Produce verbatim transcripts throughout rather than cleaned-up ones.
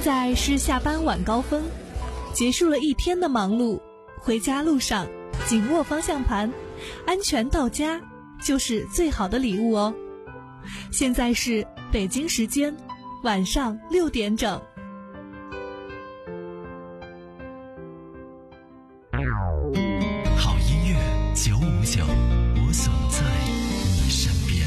在是下班晚高峰，结束了一天的忙碌，回家路上紧握方向盘，安全到家就是最好的礼物哦。现在是北京时间晚上六点整。 好音乐九五九，我总在你身边。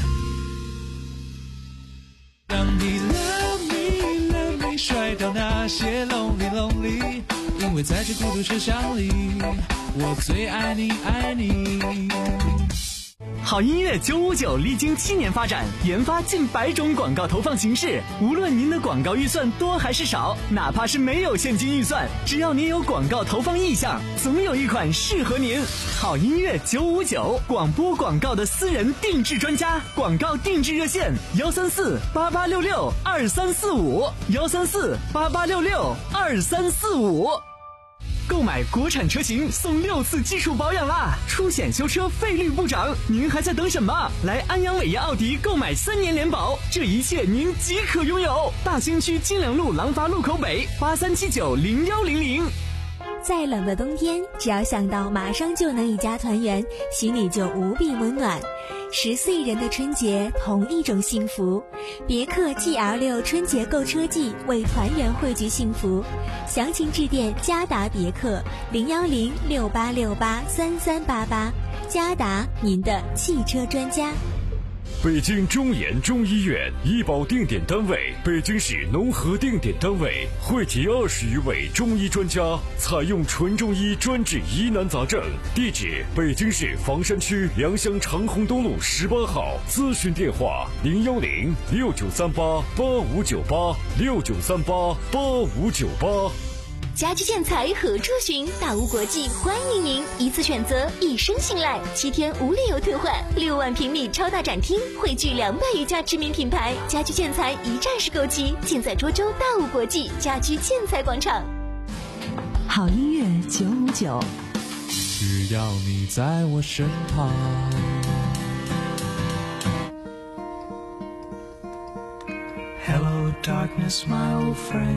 让你 love me love me 甩掉那些 lonely lonely， 因为在这孤独车厢里，我最爱你爱你。 好音乐九五九历经七年发展，研发近百种广告投放形式。无论您的广告预算多还是少，哪怕是没有现金预算，只要您有广告投放意向，总有一款适合您。好音乐九五九，广播广告的私人定制专家，广告定制热线幺三四八八六六二三四五幺三四八八六六二三四五。购买国产车型送六次基础保养啦，出险修车费率不涨，您还在等什么？来安阳伟业奥迪购买三年联保，这一切您即可拥有。大兴区金陵路廊坊路口北八三七九零幺零零。 再冷的冬天，只要想到马上就能一家团圆，心里就无比温暖。十四亿人的春节，同一种幸福。别克 G L 六 春节购车季，为团圆汇聚幸福。详情致电嘉达别克零幺零六八六八三三八八。嘉达，您的汽车专家。 北京中研中医院医保定点单位，北京市农合定点单位，汇集二十余位中医专家，采用纯中医专治疑难杂症。地址：北京市房山区良乡长虹东路十八号。咨询电话：零幺零六九三八八五九八六九三八八五九八。 家居建材何处寻？大屋国际欢迎您，一次选择，一生信赖，七天无理由退换，六万平米超大展厅，汇聚两百余家知名品牌，家居建材一站式购齐，尽在涿州大屋国际家居建材广场。 好音乐九五九， 只要你在我身旁。Hello darkness my old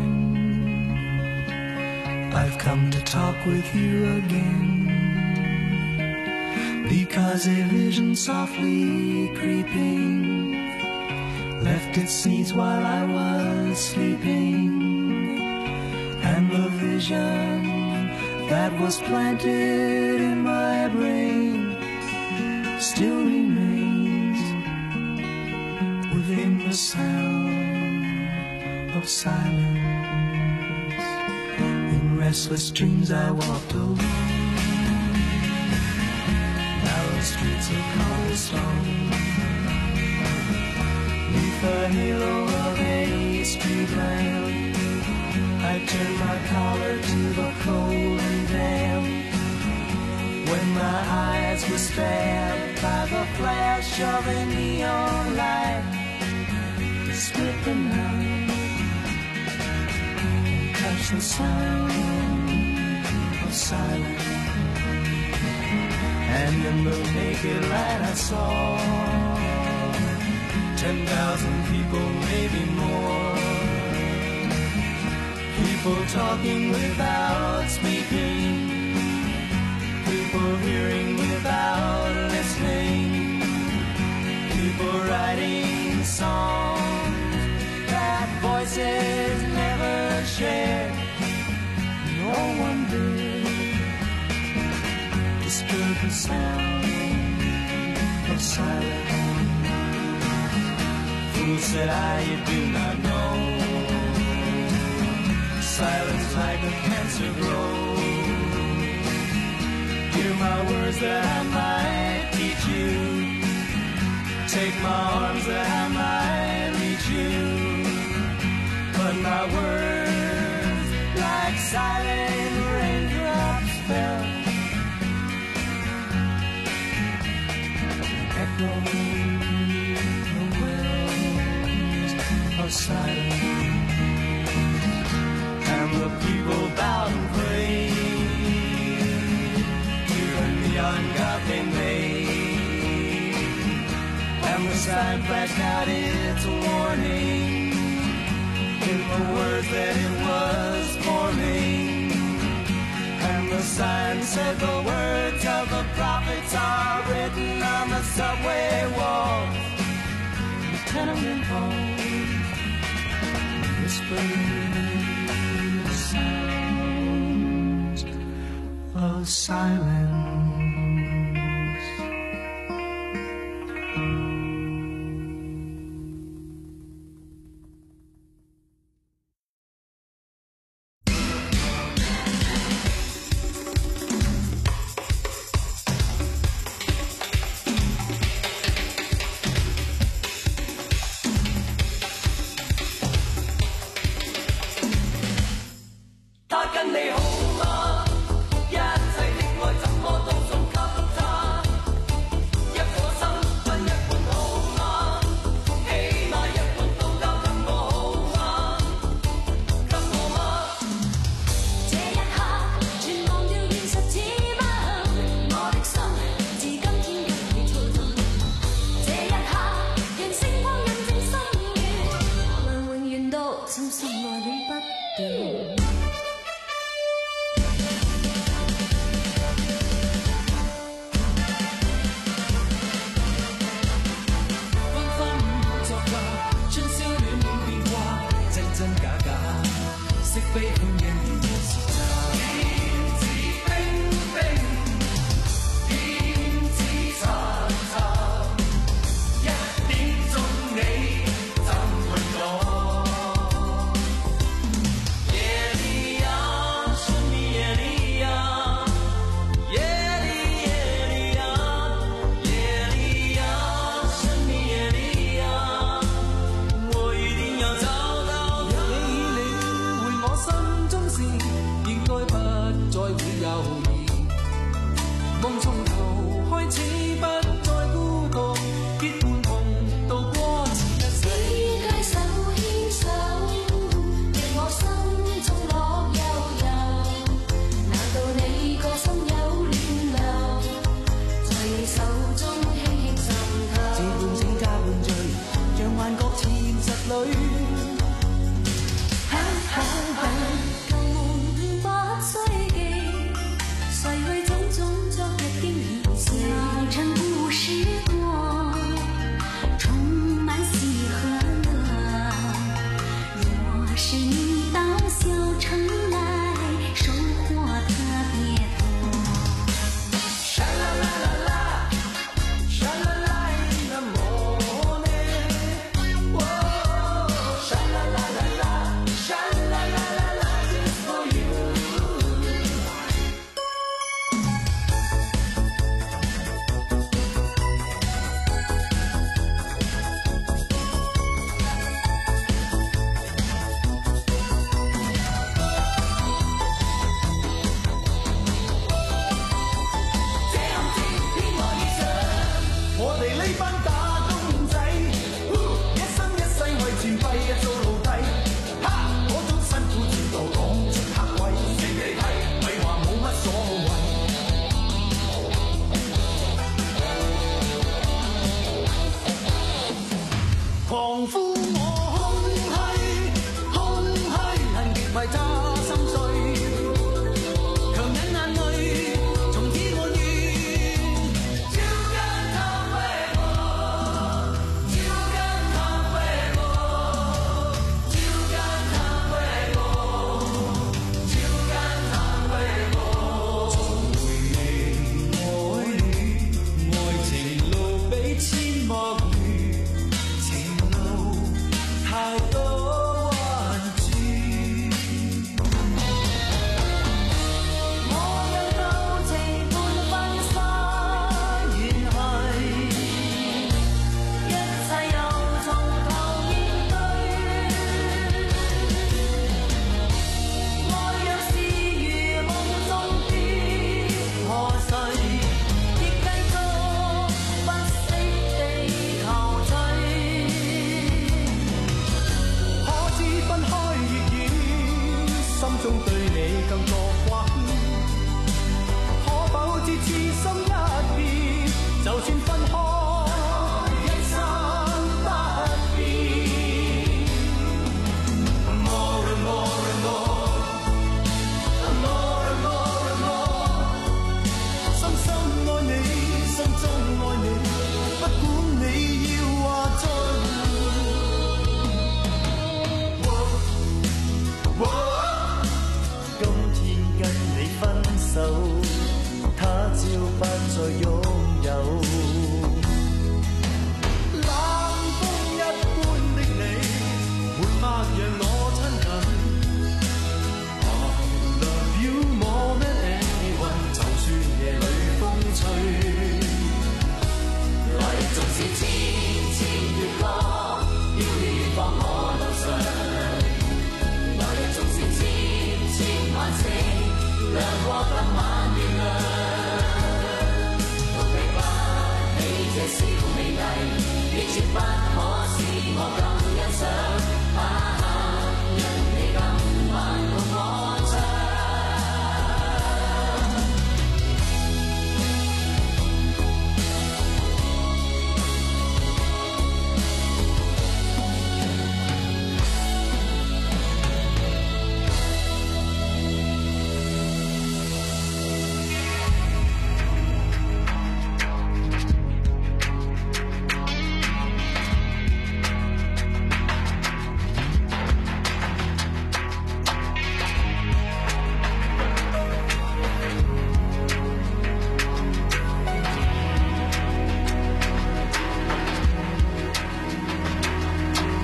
friend，I've come to talk with you again, because a vision softly creeping left its seeds while I was sleeping, and the vision that was planted in my brain still remains within the sound of silence.Restless dreams I walked alone, narrow streets of cobblestone, neath the halo of a street lamp, I turned my collar to the cold and damp, when my eyes were stabbed by the flash of a neon light to split the night.Touch the sound of silence, and in the naked light I saw ten thousand people, maybe more, people talking without speaking, people hearing without listening, people writing songs that voices never shared. No one did disturb the sound of silence. Fool, said I, you do not know, silence like a cancer grows. Hear my words that I might teach you, take my arms that I might reach you.But my words, like silent raindrops, fell, echoing the wells of silence. And the people bowed and prayed to the neon god they made, and the sign flashed out its warning, in the words that it was pouring. And the sign said the words of the prophets are written on the subway walls, the tenement halls, whispering sounds of silence.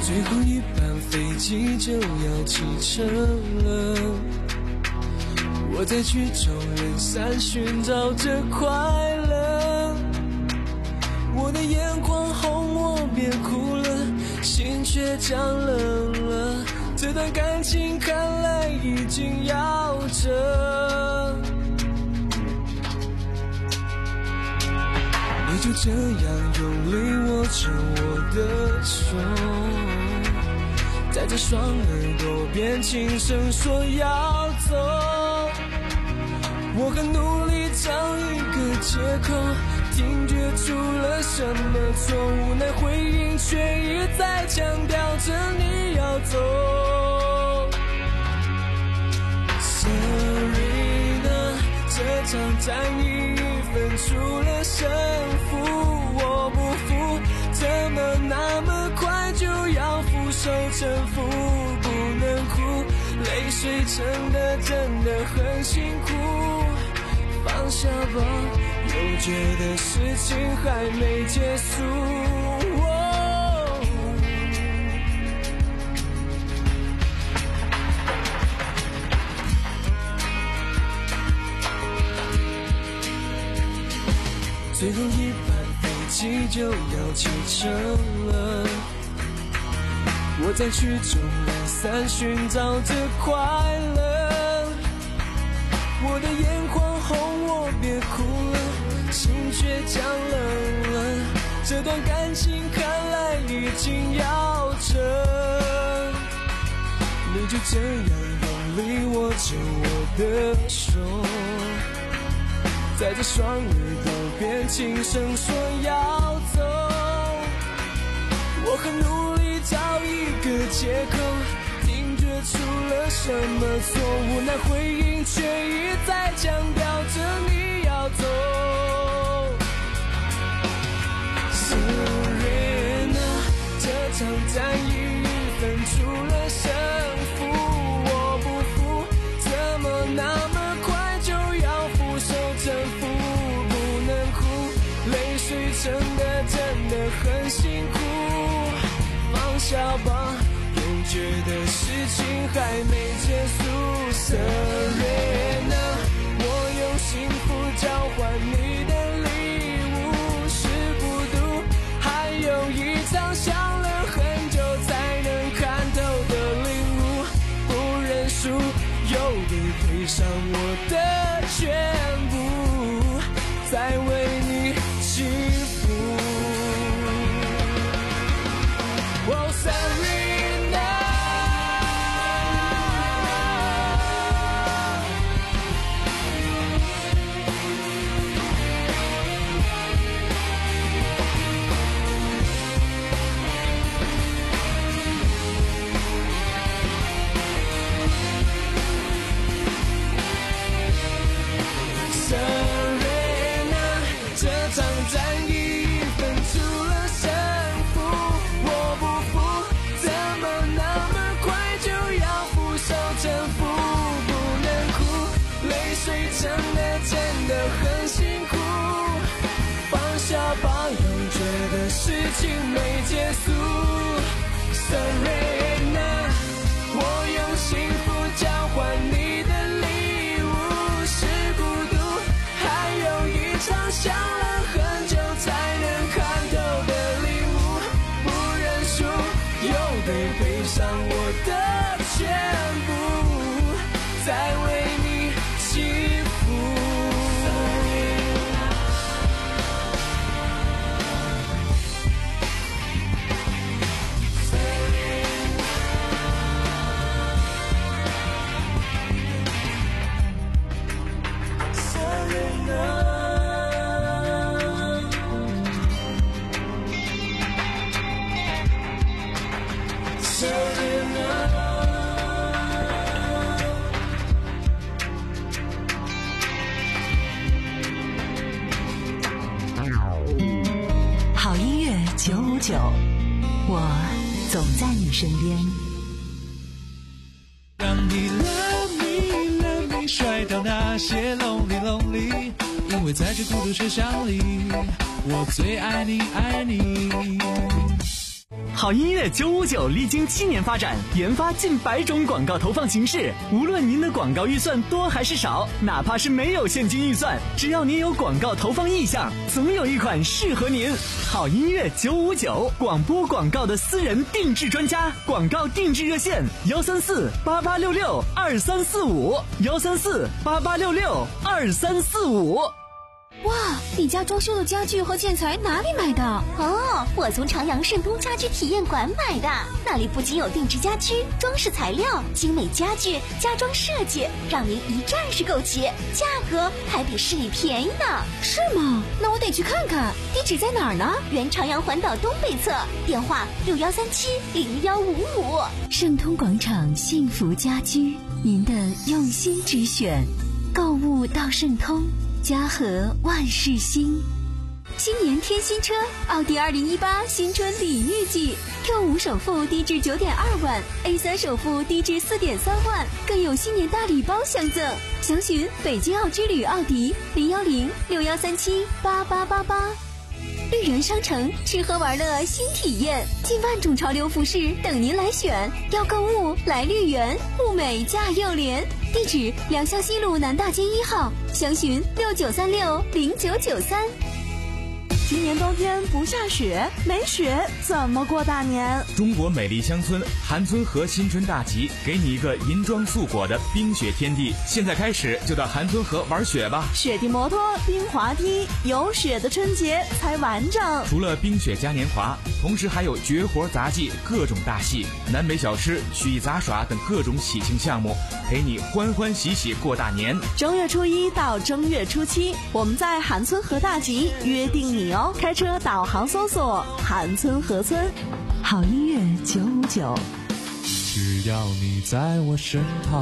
最后一班飞机就要启程了，我在曲终人散寻找着快乐，我的眼眶红，我别哭了，心却降冷了，这段感情看来已经夭折。你就这样用力握着我的手，在这双耳朵边轻声说要走，我很努力找一个借口，听觉出了什么错，无奈回应却一再强调着你要走。Serena， 这场战役分出了胜负，我不服，怎么那么快就要俯首臣服？不能哭，泪水撑得真的很辛苦，放下吧，又觉得事情还没结束。哦，最后一班飞机就要启程了，我在曲终人散寻找着快乐，我的眼眶红，我别哭了，心却降冷了，这段感情看来已经夭折。你就这样用力握着我的手，在这双耳朵边轻声说要走，我很努力找一个借口，听觉出了什么错，无奈回应却一再强调着你要走。Serena， 这场战役分出了胜负，我不服，怎么那么快就要俯首臣服？不能哭，泪水撑得真的很辛苦，放下吧，又觉得事情还没结束。Serena， 我用幸福交换你的礼物，是孤独，还有一场想了很久才能看透的领悟，不认输又得赔上我的全部，再为你祈福。Oh Serena， Serena， 这场战役分出了胜负，我不服，怎么那么快就要俯首臣服？不能哭，泪水撑得真的很辛苦，放下吧，又觉得事情没结束。Serena， 我用幸福交换你的礼物，是孤独，还有一场想了很久才能看透的领悟，不认输又得赔上我的全部，再为你祈福。 好音乐九五九，我总在你身边。 让你 love me love me 甩掉那些 lonely lonely， 因为在这孤独车厢里，我最爱你爱你。 好音乐九五九历经七年发展，研发近百种广告投放形式。无论您的广告预算多还是少，哪怕是没有现金预算，只要您有广告投放意向，总有一款适合您。好音乐九五九，广播广告的私人定制专家，广告定制热线：幺三四八八六六二三四五，幺三四八八六六二三四五。 哇，你家装修的家具和建材哪里买的？哦，我从长阳盛通家居体验馆买的。那里不仅有定制家居、装饰材料、精美家具、家装设计，让您一站式购齐，价格还比市里便宜呢。是吗？那我得去看看。地址在哪儿呢？原长阳环岛东北侧，电话六幺三七零幺五五。 盛通广场幸福家居，您的用心之选。购物到盛通。家和万事兴，新年添新车，奥迪二零一八新春礼遇季 ，Q 五首付低至九点二万 ，A 三首付低至四点三万，更有新年大礼包相赠。详询北京奥之旅奥迪零幺零六幺三七八八八八。绿园商城，吃喝玩乐新体验，近万种潮流服饰等您来选。要购物来绿园，物美价又廉。地址：良乡西路南大街一号，详询六九三六零九九三。 今年冬天不下雪，没雪怎么过大年？ 中国美丽乡村韩村河新春大集，给你一个银装素裹的冰雪天地。现在开始就到韩村河玩雪吧！ 雪地摩托、冰滑梯，有雪的春节才完整。 除了冰雪嘉年华，同时还有绝活杂技、各种大戏、南北小吃、曲艺杂耍等各种喜庆项目，陪你欢欢喜喜过大年。 正月初一到正月初七，我们在韩村河大集约定你哦。开车导航搜索韩村河村。 好音乐九五九， 只要你在我身旁。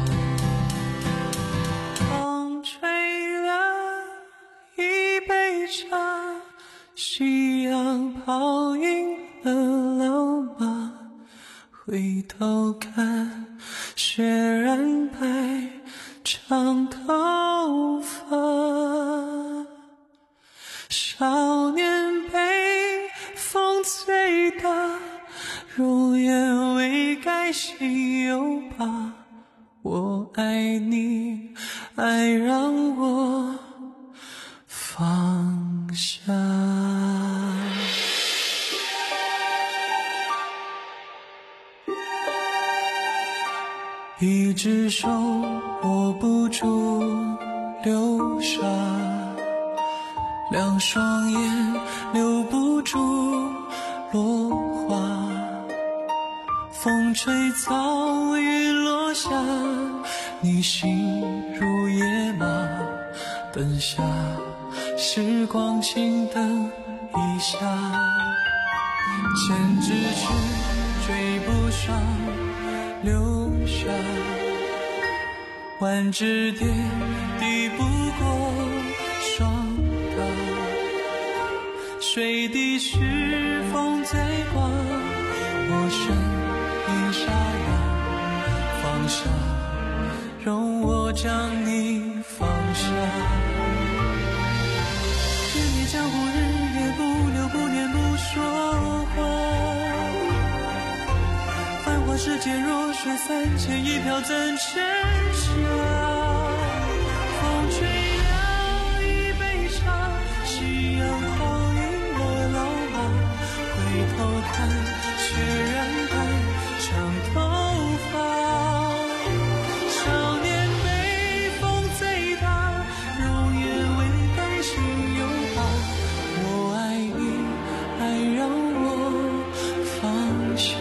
风吹了一杯茶，夕阳泡赢了老马，回头看雪染白长头发。少年被风吹大，容颜未改心有疤。我爱你，爱让我放下。一只手握不住流沙，两双眼留不住落花。风吹草云落下，你心如野马，等下时光轻等一下。千只却追不上留下，万只蝶抵不过霜。水滴是风最刮，我身一沙哑，放下，容我将你放下。天地江湖日夜不留，不念不说话。繁华世界若水三千，一瓢怎盛下？风吹了一杯茶，夕阳好。回头看，雪染白长头发。少年被风最大，容颜未改心有疤。我爱你，爱让我放下。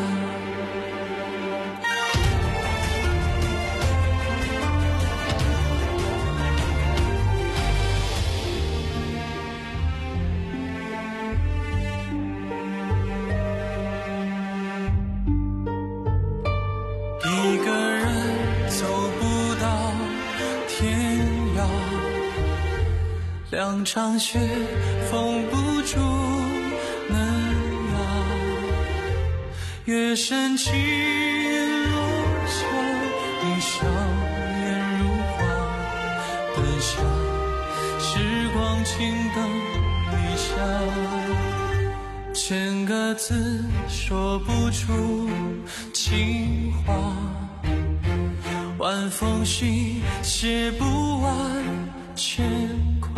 两场雪封不住嫩芽，月升起云落下，你笑颜如花。等下时光轻等一下， 千个字说不出情话，万封信写不完牵挂，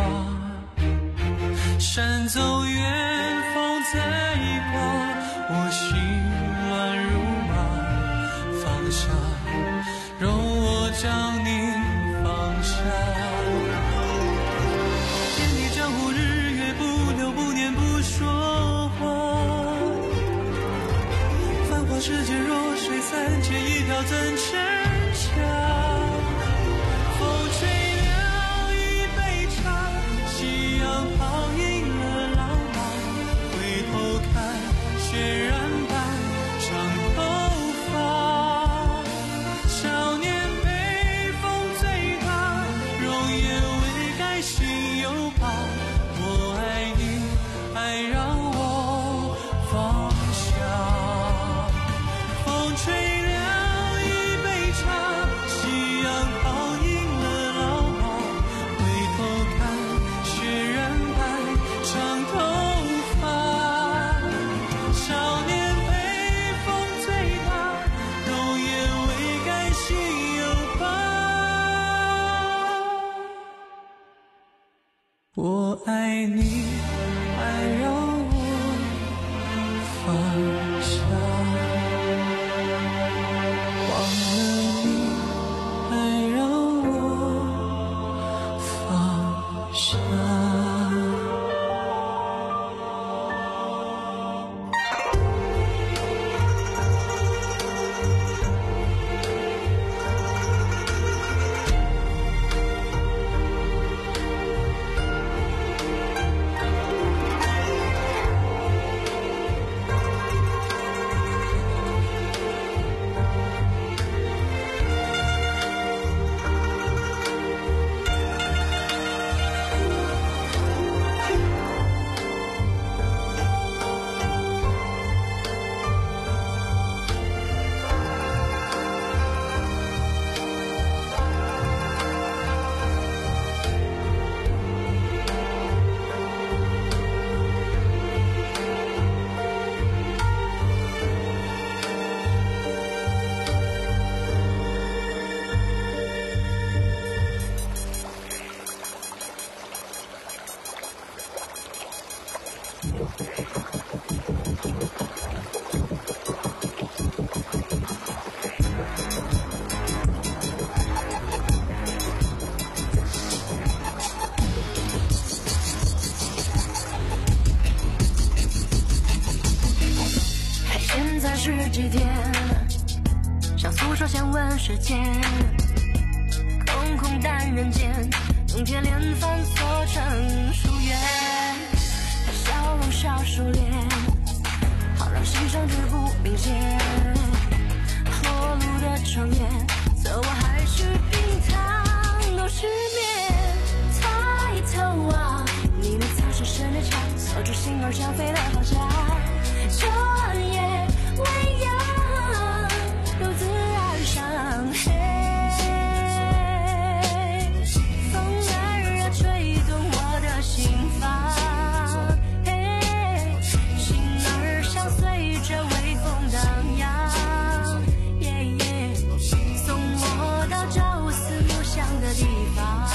山走远方在刮，我心乱如麻，放下，容我将你放下。天地江湖日月不留不念不说话，繁华世界若水三千一条怎挣扎？风吹了一杯茶，夕阳泡映了浪漫，回头看血染般长头发，少年被风醉大，容颜未改心有疤，我爱你爱让我放下。风吹了一杯茶，夕阳泡映了老马，回头看血染般长头发，少年被风醉大，容颜未改心有疤，我爱你爱让我放下，忘了你爱让我放下。 现在是几点？想诉说先问时间，空空淡人间，用铁链反锁成疏远，笑容少收敛，好让心伤之不明显。裸露的窗沿，走我还是冰糖都失眠。抬头啊，你能藏深深的墙，锁住心儿想飞的方向。这夜未央，独自岸上，嘿，风儿啊吹动我的心房，嘿，心儿像随着微风荡漾，耶耶，送我到朝思暮想的地方。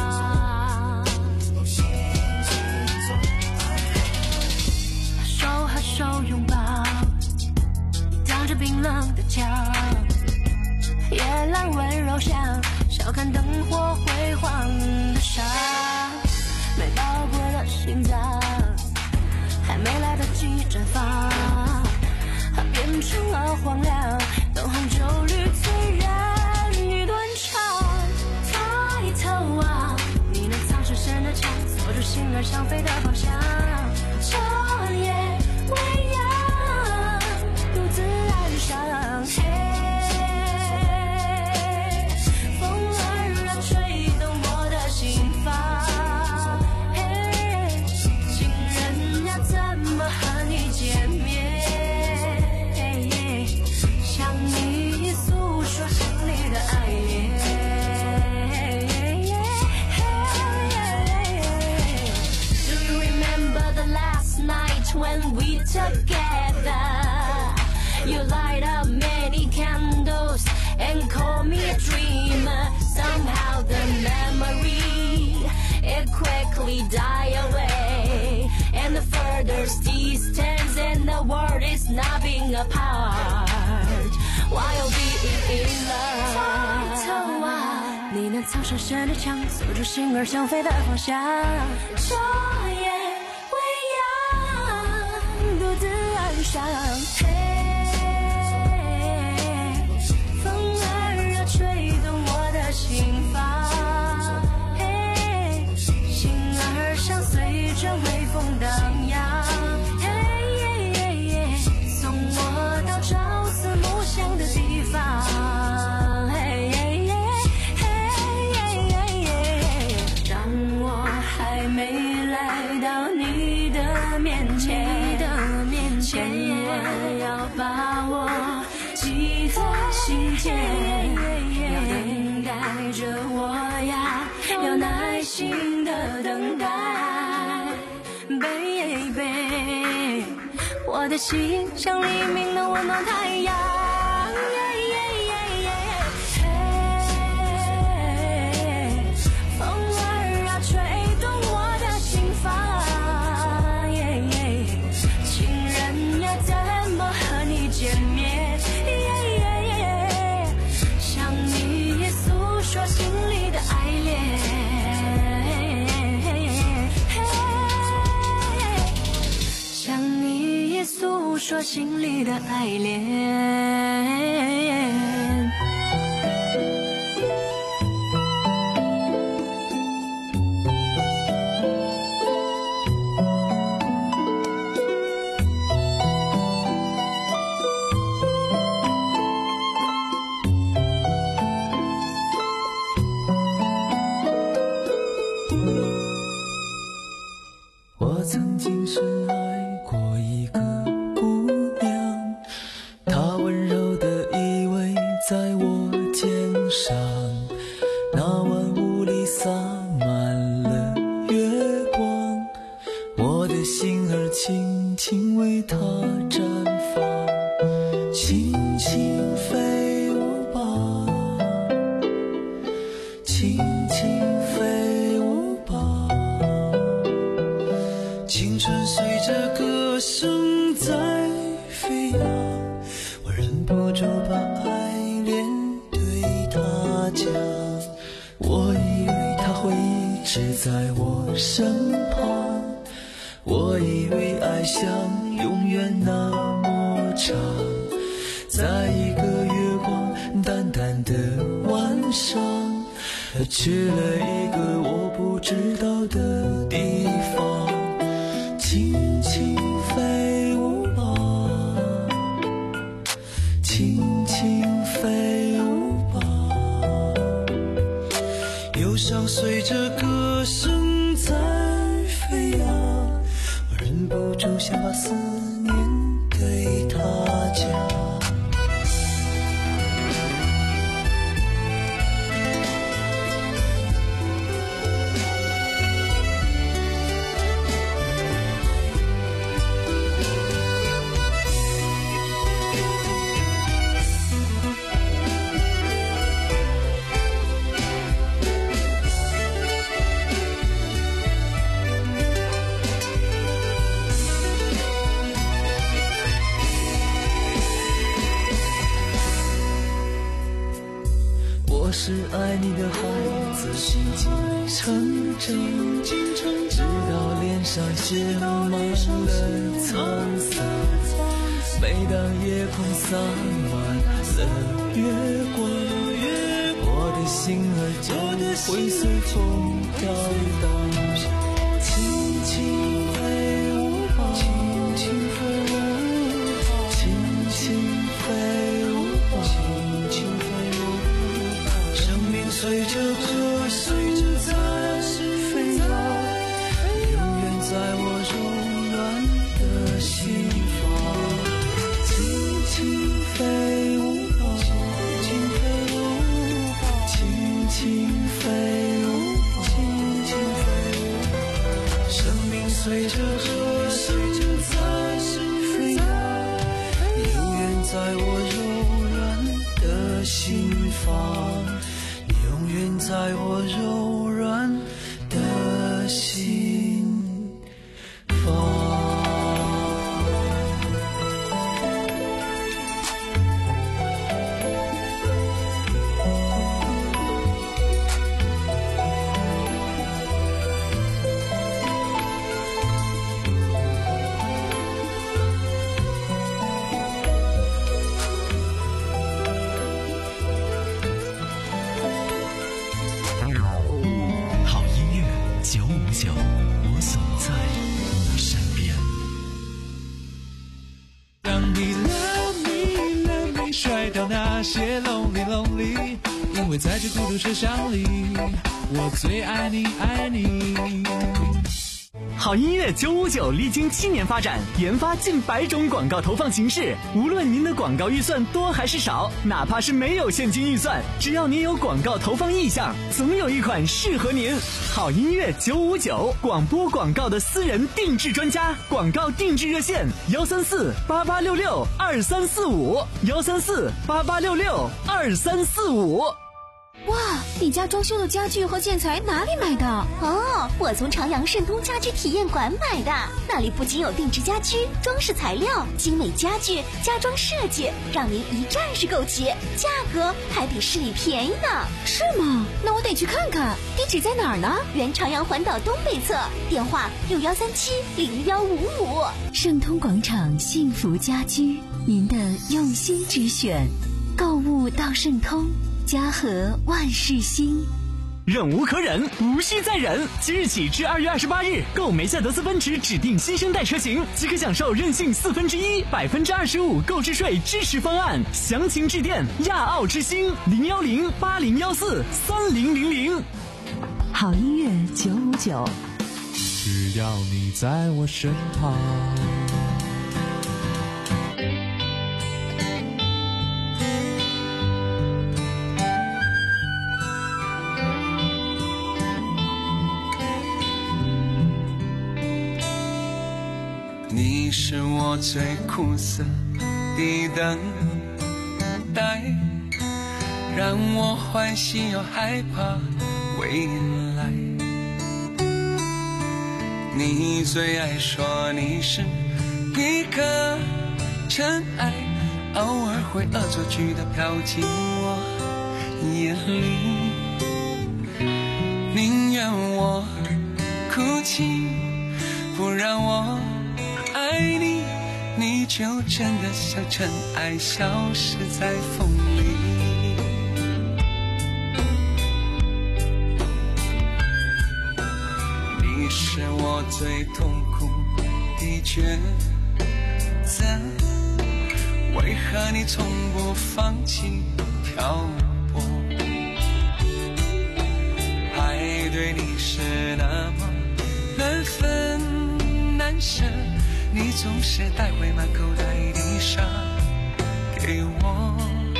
手和手拥抱，挡着冰冷的墙，夜阑温柔乡，笑看灯火辉煌的沙，没爆破的心脏，还没来得及绽放，变成了荒凉，灯红酒绿醉人一顿唱。抬头啊，你能藏深深的墙，锁住心儿想飞的方向。这夜未央，独自岸上，嘿，风儿啊吹动我的心房，嘿，情人呀怎么和你结 together. You light up many candles and call me a dreamer. Somehow the memory, it quickly die away, and the further distance and the world is not being apart while being in love. 你那藏深深的枪，锁住心儿想飞的方向。彻夜未央，独自岸上。嘿，风儿啊，吹动我的心房。嘿，心儿像随着微风荡漾。嘿，送我到朝思暮想的地方。嘿。还没来到你的面前，千万要把我记在心间，要等待着我呀，要耐心的等待 ，baby， 我的心像黎明的温暖太阳。说心里的爱恋。 我曾经深爱过一个在我肩上，那晚雾里洒满了月光，我的心儿轻轻为它绽放，轻轻飞舞吧，轻轻飞舞吧，青春随着歌声在飞扬，我忍不住把爱我以为他会一直在我身旁，我以为爱像永远那么长，在一个月光淡淡的晚上，去了一个我不知道的地方，轻轻飞舞吧，轻轻飞舞吧，忧伤随着歌声在飞扬，我忍不住想把思念对他讲。我是爱你的孩子，心境成长，直到脸上写满了沧桑。每当夜空洒满了月光，我的心儿就会随风飘荡。轻轻飞舞吧，轻轻飞舞吧，轻轻飞舞吧，轻轻飞舞吧。生命随着歌声在飞扬，永远在我柔软的心房。轻轻飞舞吧，轻轻飞舞吧，轻轻飞舞吧，轻轻飞舞吧。生命随在我柔软的心房，你永远在我柔软的心房。 我总在你身边。 让你 love me love me 甩掉那些 lonely lonely， 因为在这孤独车厢里，我最爱你爱你。 好音乐九五九历经七年发展，研发近百种广告投放形式。无论您的广告预算多还是少，哪怕是没有现金预算，只要您有广告投放意向，总有一款适合您。好音乐九五九，广播广告的私人定制专家，广告定制热线：幺三四八八六六二三四五，幺三四八八六六二三四五。 哇，你家装修的家具和建材哪里买的？哦，我从朝阳盛通家居体验馆买的。那里不仅有定制家居、装饰材料、精美家具、家装设计，让您一站式购齐，价格还比市里便宜呢。是吗？那我得去看看。地址在哪儿呢？原朝阳环岛东北侧，电话六幺三七零幺五五。 盛通广场幸福家居，您的用心之选。购物到盛通。家和万事兴， 忍无可忍，无需再忍。即日起至二月二十八日，购梅赛德斯奔驰指定新生代车型，即可享受任性四分之一、百分之二十五购置税支持方案。详情致电亚奥之星零幺零八零幺四三零零零。 好音乐九五九， 只要你在我身旁。 你是我最苦涩的等待，让我欢喜又害怕未来。你最爱说你是一颗尘埃，偶尔会恶作剧地飘进我眼里。宁愿我哭泣，不让我爱你，你就真的像尘埃消失在风里。你是我最痛苦的抉择，为何你从不放弃漂泊？爱对你是那么难分难舍，你总是带回满口袋的沙给我，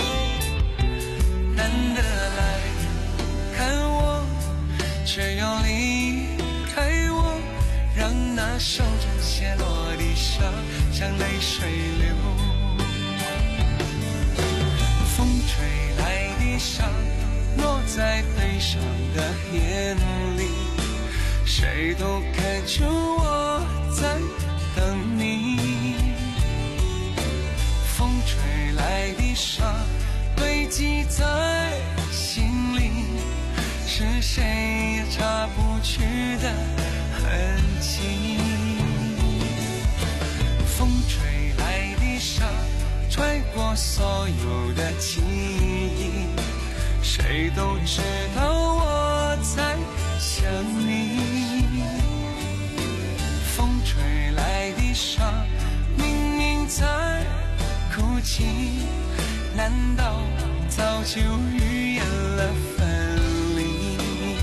难得来看我，却又离开我，让那手中泻落的沙像泪水流。风吹来的沙落在悲伤的眼里，谁都看出我在等你。风吹来的沙堆积在心里，是谁也擦不去的痕迹。风吹来的沙揣过所有的记忆，谁都知道我在想你。风吹来的沙明明在哭泣，难道早就预言了分离？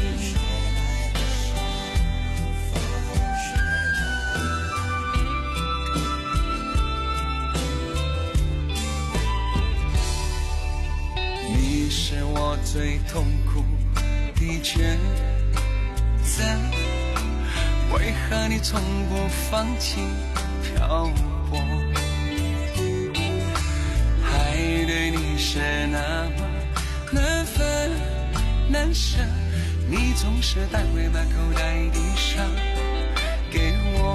你是我最痛苦的抉择，为何你从不放弃漂泊？ 但是你总是带回满口袋的伤给我，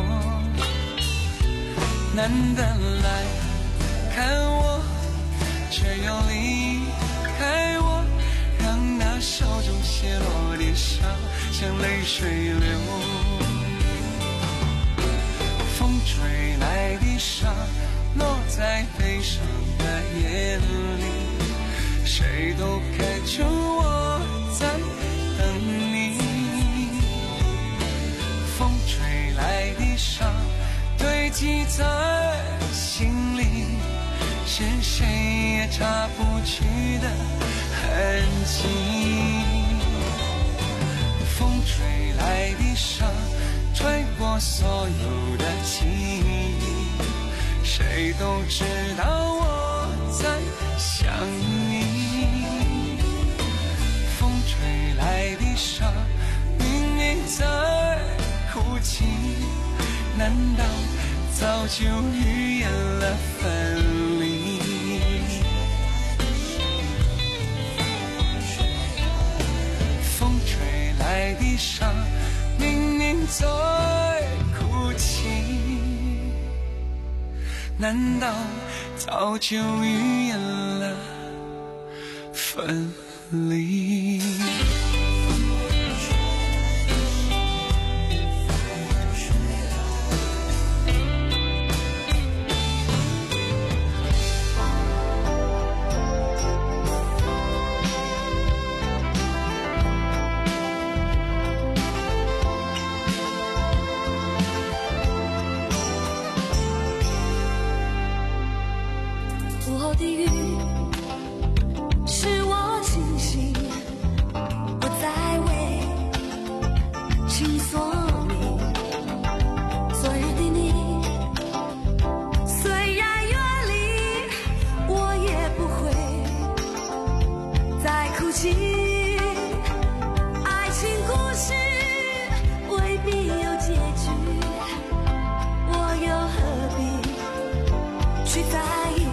难得来看我，却又离开我，让那手中泻落的伤像泪水流。风吹来的沙落在悲伤的夜里，谁都看出我在等你。风吹来的沙堆积在心里，是谁也擦不去的痕迹。风吹来的沙吹过所有的记忆，谁都知道我在想你。风吹来的沙明明在哭泣，难道早就预言了分离？风吹来的沙明明在哭泣，难道早就预言了分离？ 午后的雨使我清醒，不再为情所迷。昨日的你虽然远离，我也不会再哭泣。爱情故事未必有结局，我又何必去在意？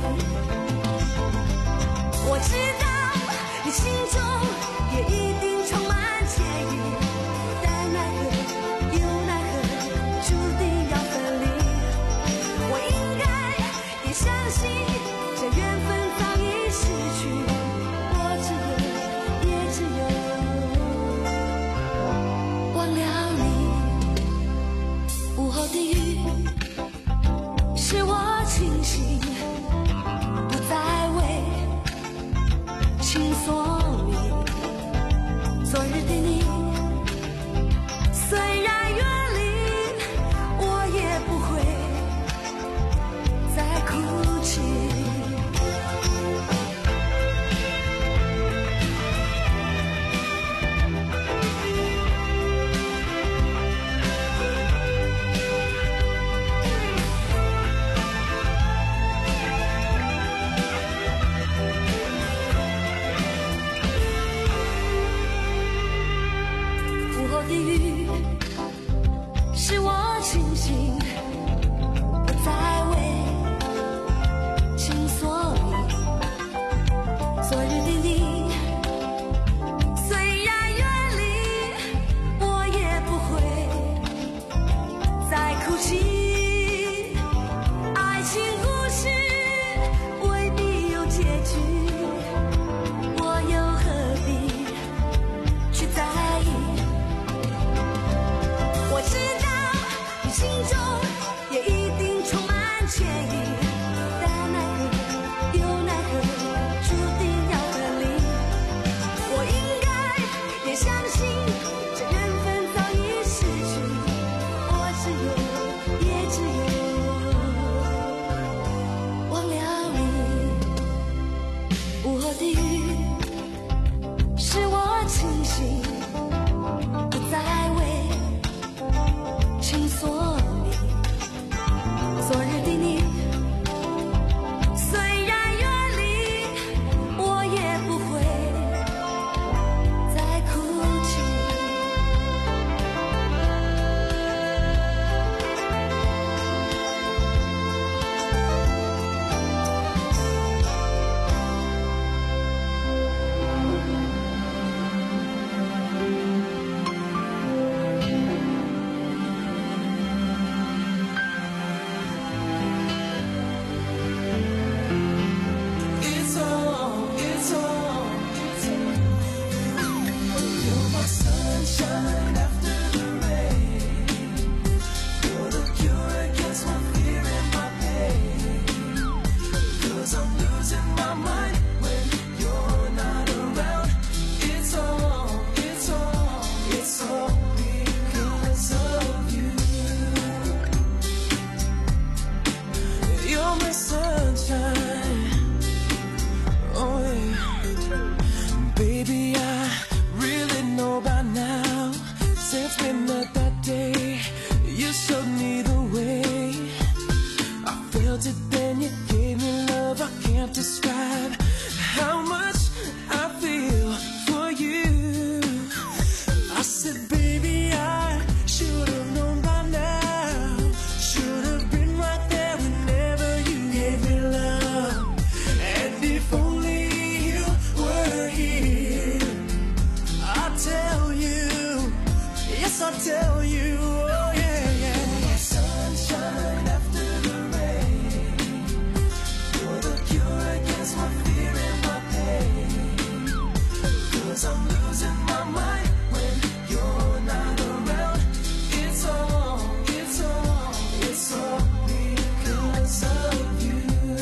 我知道你心中也一定充满歉意，但奈何又奈何，注定要分离。我应该也相信这缘分早已失去，我只有也只有忘了你。午后的雨使我清醒，不再为情所迷。昨日的你虽然远离，我也不会再哭泣。午后的雨使我清醒，不再为情所迷。昨日的你虽然远离，我也不会再哭泣。爱情故事未必有结局，我又何必去在意？我知道你心中也一定充满歉意，但奈何又奈何，注定要分离。我应该也相信这缘分早已失去，我只有也只有忘了你。 love, I can't describe how much I feel for you. I said, baby, I should have known by now. Should have been right there whenever you gave me love. And if only you were here, I'll tell you, yes, I'll tell you, oh yeah, yeah. Sunshine after the rain, you're the cure against my fear and my pain. 'Cause I'm losing my mind when you're not around. It's all, it's all, it's all because of you.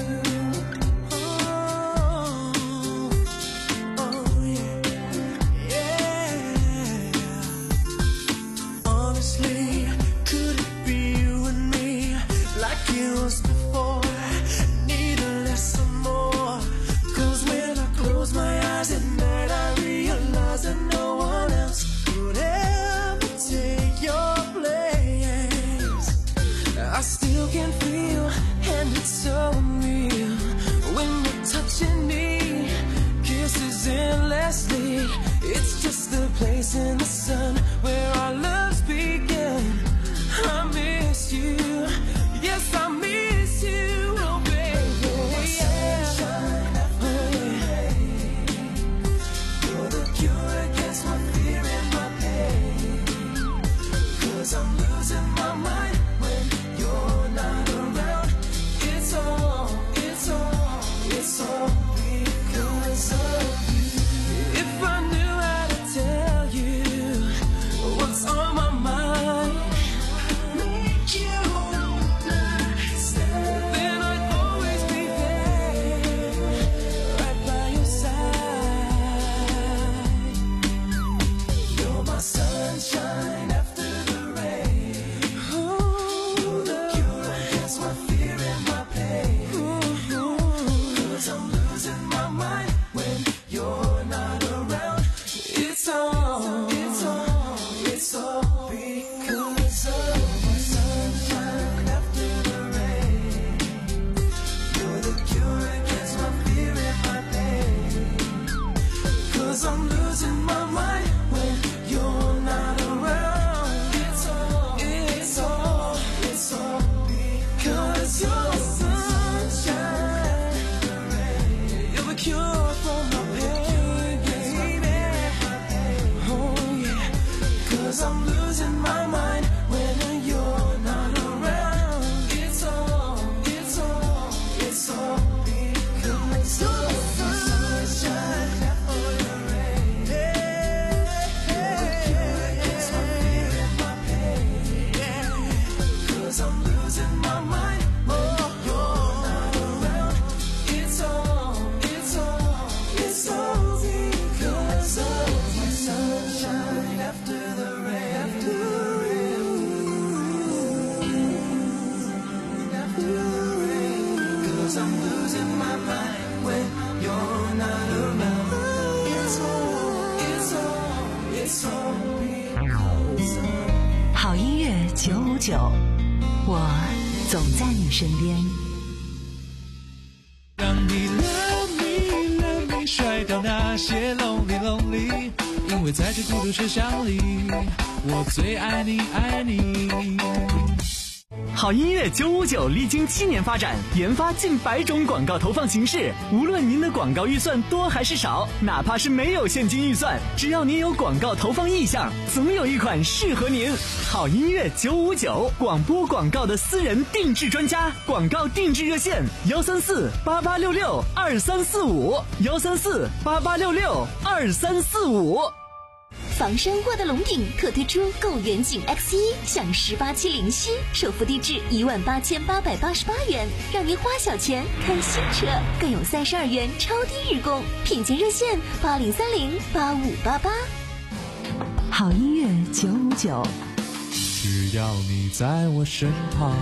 Oh, oh yeah, yeah. Honestly, could it be you and me like it was before? Need a lesson more. 'Cause when I close my eyes at night, I realize that no one else would ever take your place. I still can feel, and it's so real, when you're touching me, kisses endlessly. It's just the place in the sun where our loves began. I miss you, yes, I miss you, oh baby. Sunshine after the rain, you're the cure against my fear and my pain. 'Cause I'm losing my mind when you're not around. It's all, it's all, it's all because of you. If I knew how to tell you what's on my mind, make you understand, then I'd always be there, right by your side. You're my sunshine after the rain. You're the cure against my fear and my pain. 'Cause I'm losing my mind when you're not around. It's all, it's all, it's all because of my sunshine after the rain. You're the cure against my fear and my pain. 'Cause I'm losing my mind when you're not around. It's all, it's all, it's all because you're sunshine. You're the cure for my pain, baby. Oh yeah, 'cause I'm losing my mind when you're not around. It's all, it's all, it's all because you're sunshine after the rain. You're the cure against my fear and my pain. 'Cause I'm losing my mind when you're not around. It's all, it's all, it's all because of my sunshine after the rain. After the rain, after the rain. 'Cause I'm losing my mind when you're not around. It's all, it's all, it's all because of you. 好音乐九五九，我总在你身边。 让你 love me love me 甩掉那些 lonely lonely， 因为在这孤独车厢里，我最爱你爱你。 好音乐九五九历经七年发展，研发近百种广告投放形式。无论您的广告预算多还是少，哪怕是没有现金预算，只要您有广告投放意向，总有一款适合您。好音乐九五九，广播广告的私人定制专家，广告定制热线：幺三四八八六六二三四五，幺三四八八六六二三四五。 房山沃德龙顶特推出购远景 X 一 享十八期零息，首付低至一万八千八百八十八元，让您花小钱看新车，更有三十二元超低日供。品鉴热线八零三零八五八八。 好音乐九五九， 只要你在我身旁。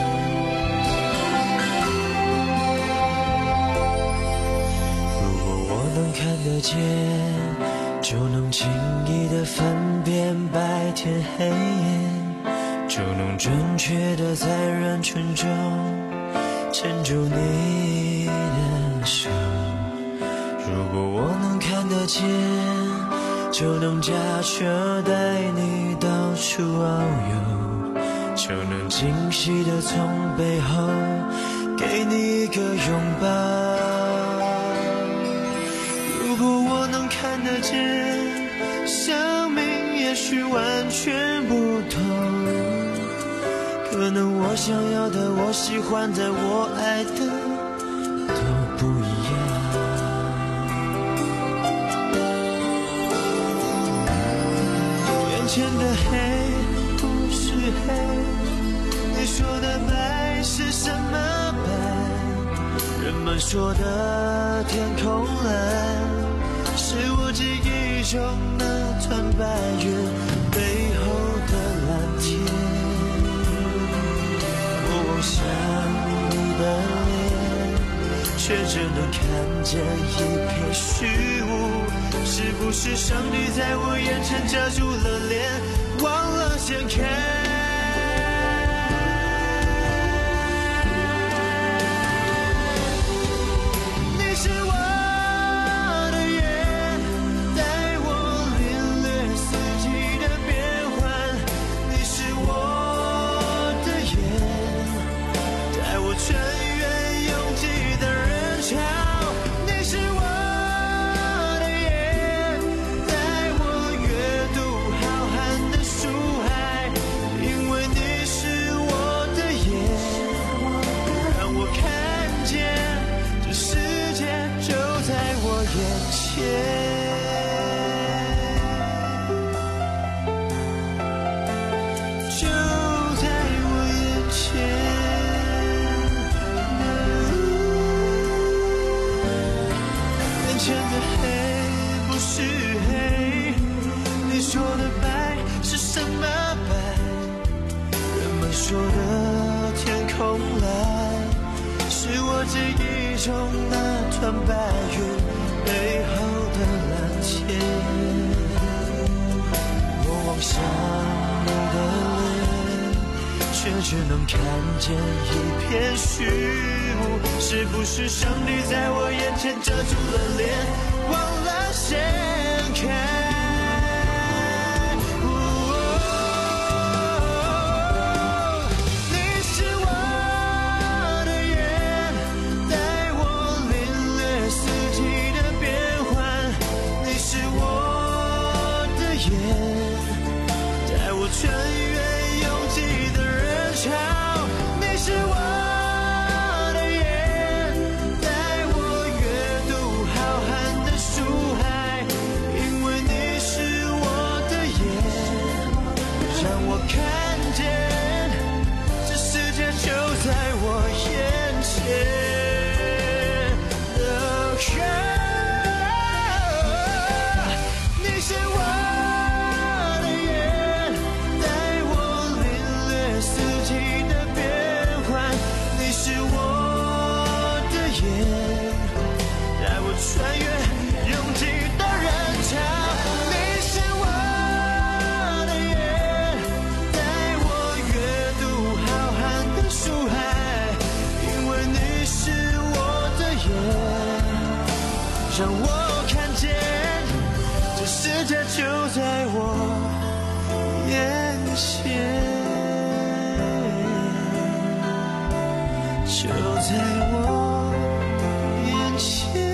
如果看得见，就能轻易地分辨白天黑夜，就能准确地在人群中牵住你的手。如果我能看得见，就能驾车带你到处遨游，就能惊喜地从背后给你一个拥抱。如果我能看得见，生命也许完全不同，可能我想要的，我喜欢的，我爱的都不一样。眼前的黑不是黑，你说的白是什么白？人们说的天空蓝，是我记忆中那团白云背后的蓝天。我望向你的脸，却只能看见一片虚无。是不是上帝在我眼前遮住了脸，忘了掀开？说的天空蓝，是我记忆中那团白云背后的蓝天。我望向你的脸，却只能看见一片虚无。是不是上帝在我眼前遮住了脸，忘了掀开？穿越拥挤的人潮，你是我的眼，带我阅读浩瀚的书海，因为你是我的眼，让我看见这世界就在我眼前。你是我穿越拥挤的人潮，你是我的眼，带我阅读浩瀚的书海，因为你是我的眼，让我看见这世界就在我眼前，就在我眼前。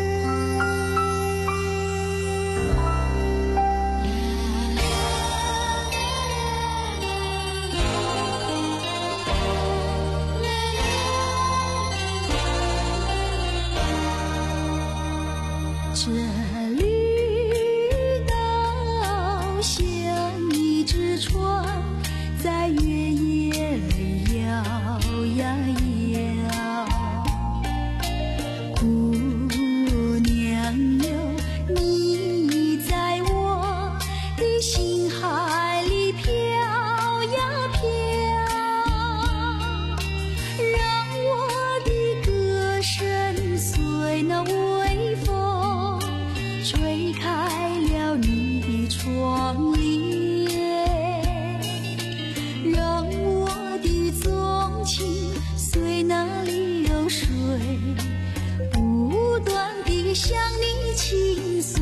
这绿岛像一只船，在原野里摇呀摇。姑娘哟，你在我的心海里飘呀飘，让我的歌声随那微风向你倾诉。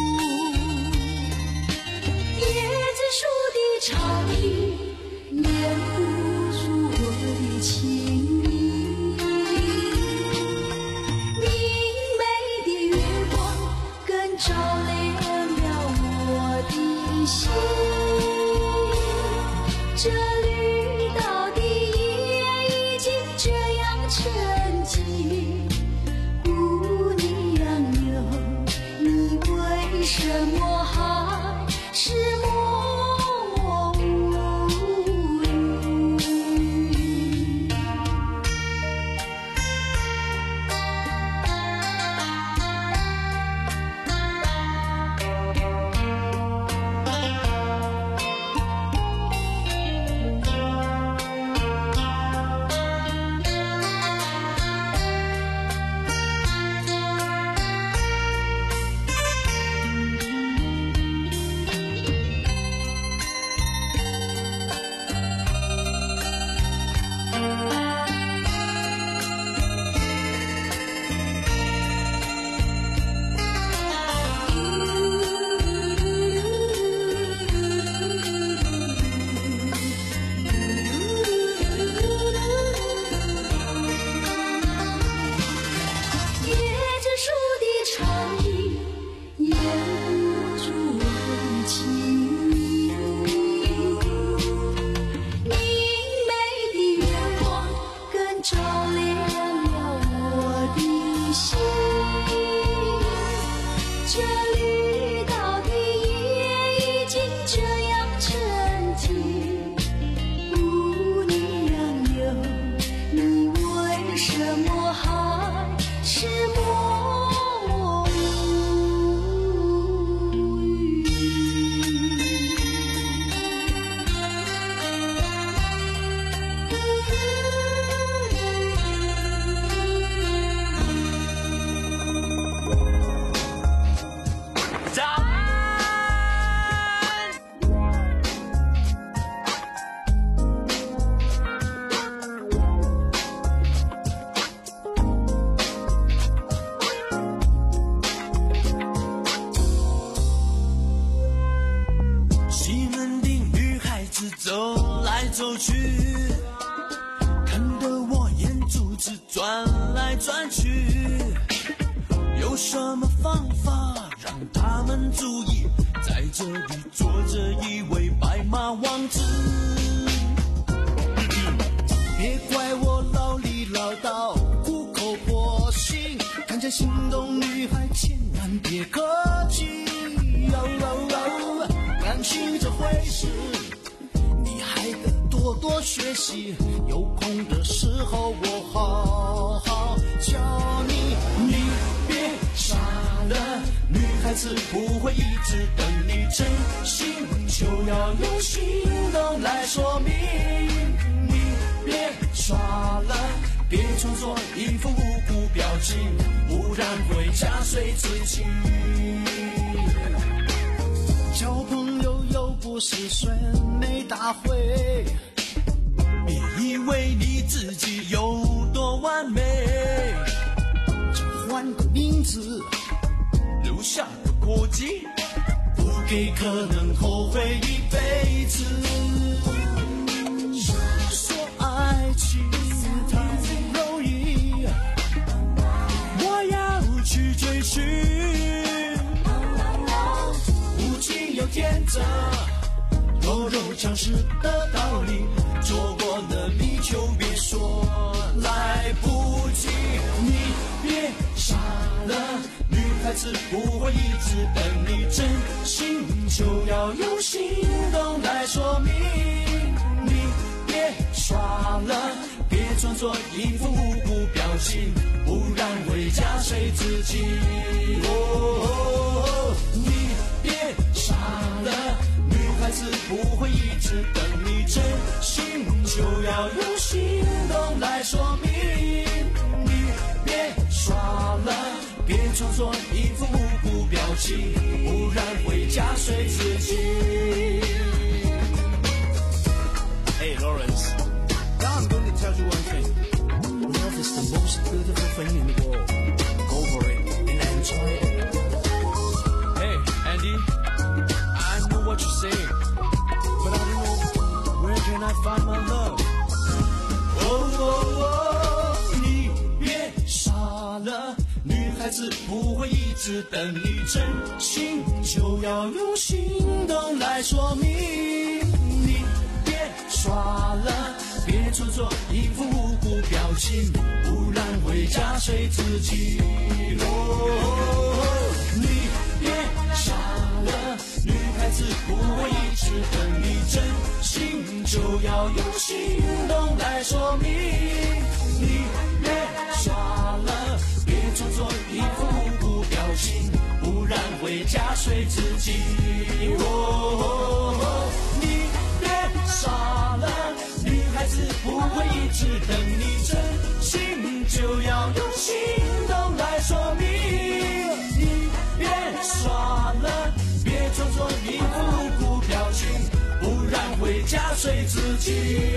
椰子树的长影掩不住我的情意，明媚的月光更照亮了我的心。这绿岛的夜已经这样沉寂，姑娘哟，你为什么还是默默无语？ 走来走去，看得我眼珠子转来转去。有什么方法让他们注意，在这里坐着一位白马王子？别怪我唠里唠叨，苦口婆心，看见心动女孩千万别客气。哦哦哦，感情这回事，你还得多多学习，有空的时候我好好教你。你别傻了，女孩子不会一直等你，真心就要用行动来说明。你别耍了，别装作一副无辜表情，不然会加碎自己。交朋友又不是选美大会，别以为你自己有多完美，就换个名字，留下个过继，不给可能后悔一辈子。说爱情太容易，我要去追寻，无情又天真，弱肉强食的道理，做过的你就别说来不及。你别傻了，女孩子不会一直等你，真心就要用行动来说明。你别耍了，别装作一副无辜表情，不然会加碎自己。哦，你别傻了，女孩子不会一直等你，真心就要用行动来说明。你别耍了，别装作一副无辜表情，不然会加碎自己。Hey Lawrence, now I'm going to tell you one thing. Love is the most beautiful thing in the world. Go for it and enjoy 孩子不会一直等你真心，就要用行动来说明。你别耍了，别做作一副无辜表情，不然会加税自己。哦，你别傻了，女孩子不会一直等你真心，就要用行动来说明。你别耍了，别做作一副无辜表情，不然会加税自己。哦，你别傻了，女孩子不会一直等你真心，就要用行动来说明。你别耍了，别做作一副无辜表情，不然会加税自己。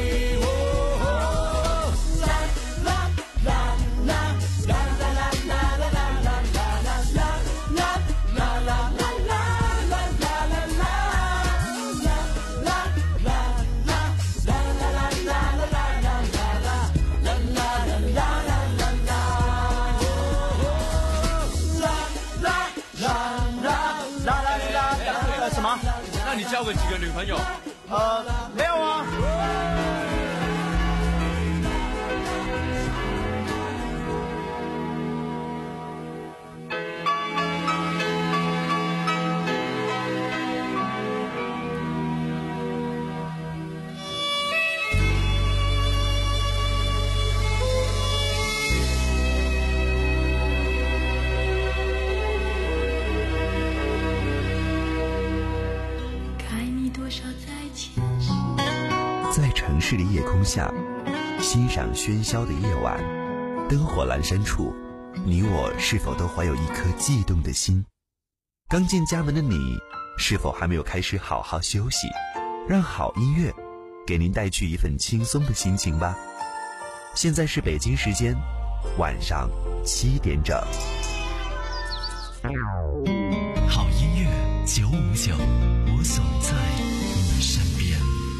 哦，啦啦啦啦啦啦啦啦啦啦啦啦啦啦啦啦啦什么？那你交过几个女朋友？ 呃，没有啊。 在城市的夜空下，欣赏喧嚣的夜晚，灯火阑珊处，你我是否都怀有一颗悸动的心？刚进家门的你，是否还没有开始好好休息？让好音乐给您带去一份轻松的心情吧。现在是北京时间晚上七点整。 好音乐九五九，我总在你身边。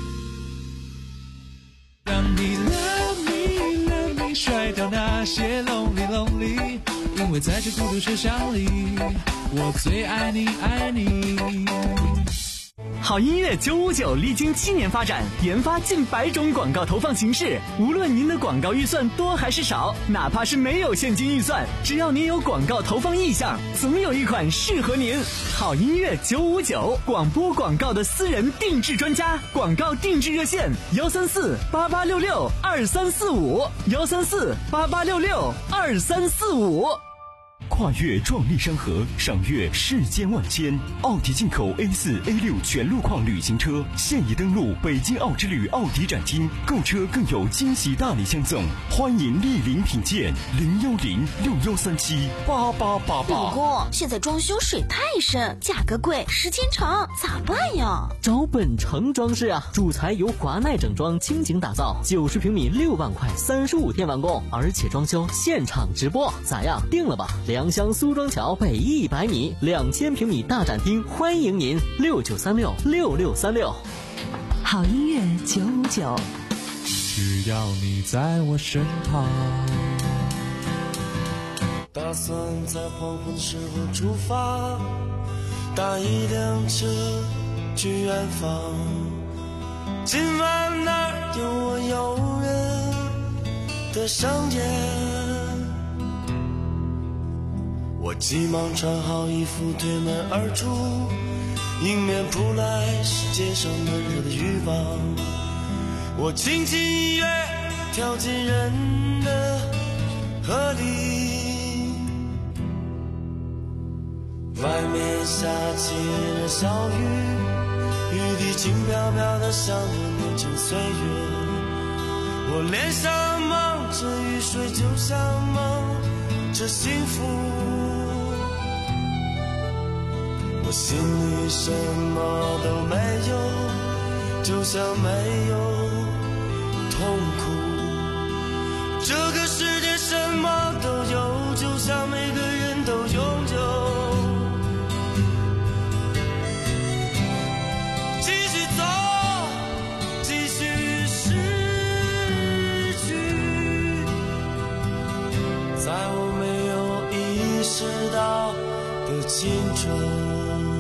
让你 love me love me 甩掉那些 lonely lonely， 因为在这孤独车厢里，我最爱你爱你。 好音乐九五九历经七年发展，研发近百种广告投放形式。无论您的广告预算多还是少，哪怕是没有现金预算，只要您有广告投放意向，总有一款适合您。好音乐九五九，广播广告的私人定制专家，广告定制热线：幺三四八八六六二三四五，幺三四八八六六二三四五。 跨越壮丽山河，赏阅世间万千。奥迪进口 A 四 A 六 全路况旅行车现已登陆北京奥之旅奥迪展厅，购车更有惊喜大礼相赠，欢迎莅临品鉴。零幺零六幺三七八八八八。 老公，现在装修水太深，价格贵，时间长，咋办呀？ 找本城装饰啊，主材由华奈整装倾情打造，九十平米六万块，三十五天完工，而且装修现场直播，咋样？定了吧？良乡苏庄桥北一百米，两千平米大展厅，欢迎您六九三六六六三六。 好音乐九五九， 只要你在我身旁。 打算在黄昏时候出发，搭一辆车去远方。今晚那儿有我诱人的商店，我急忙穿好衣服推门而出，迎面扑来是街上闷热的欲望。我轻轻一跃跳进人的河里，外面下起了小雨，雨滴轻飘飘的像我年轻岁月。我脸上蒙着雨水，就像蒙着幸福。我心里什么都没有，就像没有痛苦。这个世界什么都有，就像每个人都拥有。继续走，继续失去，在我没有意识的青春。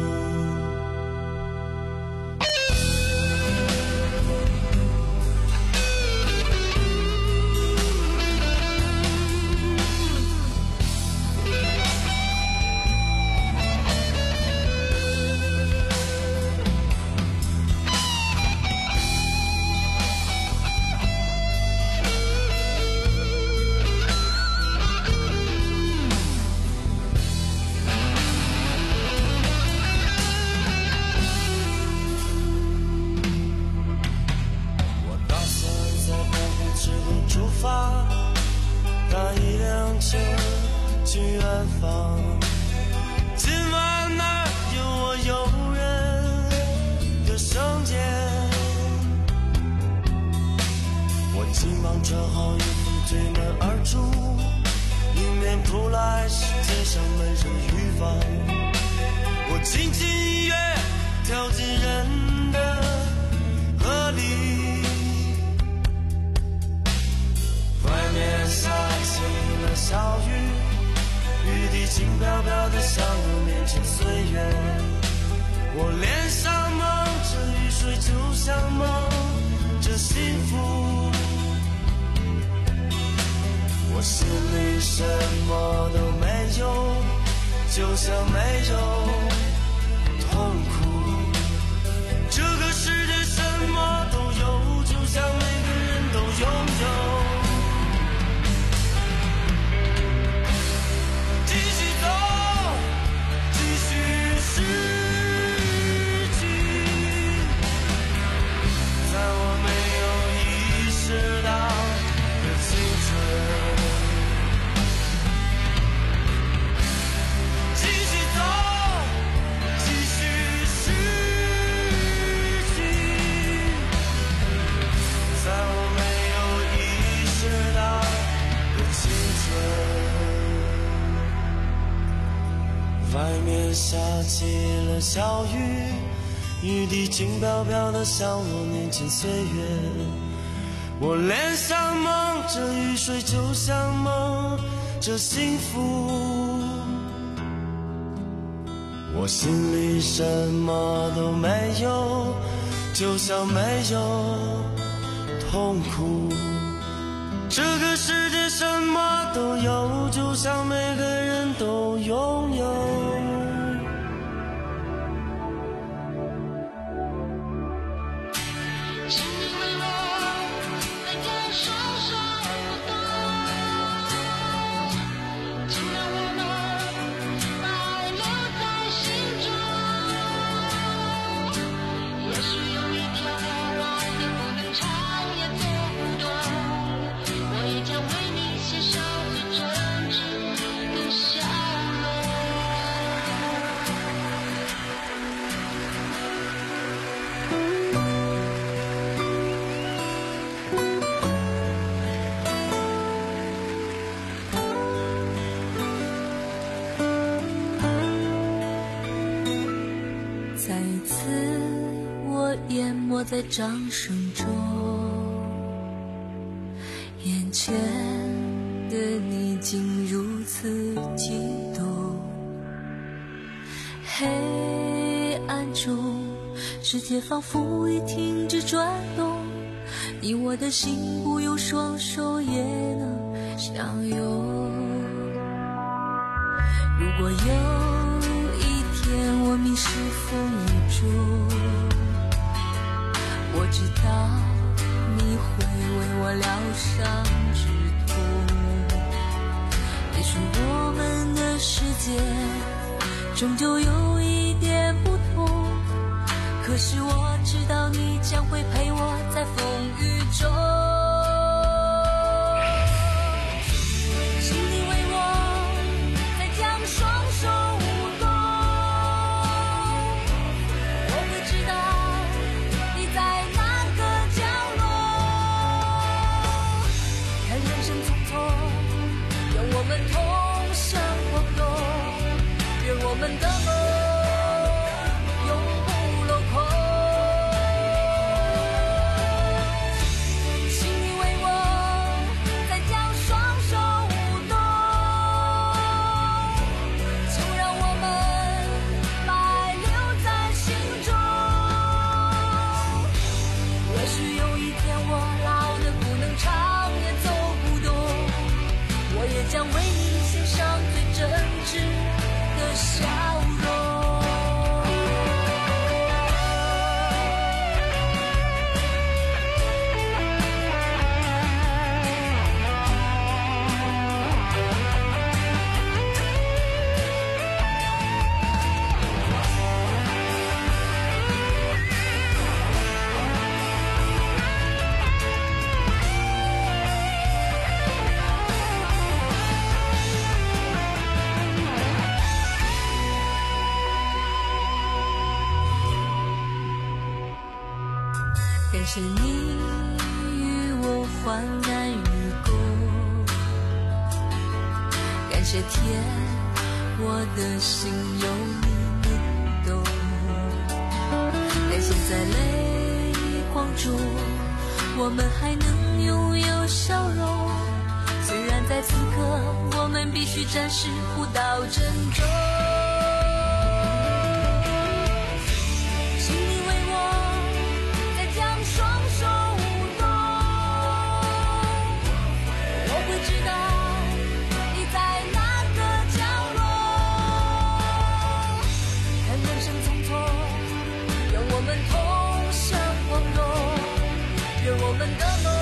搭一辆车去远方，今晚那有我诱人的圣洁。我急忙穿好衣服，推门而出，迎面扑来世界上没人预防。我轻轻一跃，跳进人的河里。外面下起了小雨，雨滴轻飘飘的像我面前岁月。我脸上蒙着雨水，就像蒙着幸福。我心里什么都没有，就像没有痛苦。这个世界什么都有，就像每个人都拥有。外面下起了小雨，雨滴轻飘飘的像我面前岁月。我脸上蒙着雨水，就像蒙着幸福。我心里什么都没有，就像没有痛苦。这个世界什么都有，就像每个人都拥有。 在掌声中，眼前的你竟如此激动。黑暗中，世界仿佛已停止转动，你我的心不用双手也能相拥。如果有一天我迷失风雨中，我知道你会为我疗伤止痛。也许我们的世界终究有一点不同，可是我知道你将会陪我在风雨中。请你为我再将双手舞动，我会知道你在哪个角落。看人生匆匆，让我们同向往东，愿我们的梦永不落空。请你为我再将双手舞动，就让我们感谢你与我患难与共，感谢天，我的心有你能懂，感谢在泪光中我们还能拥有笑容，虽然在此刻我们必须暂时互道珍重。请你为我再将双手舞动，我会知道你在哪个角落。看人生匆匆，让我们同向光荣，愿我们的梦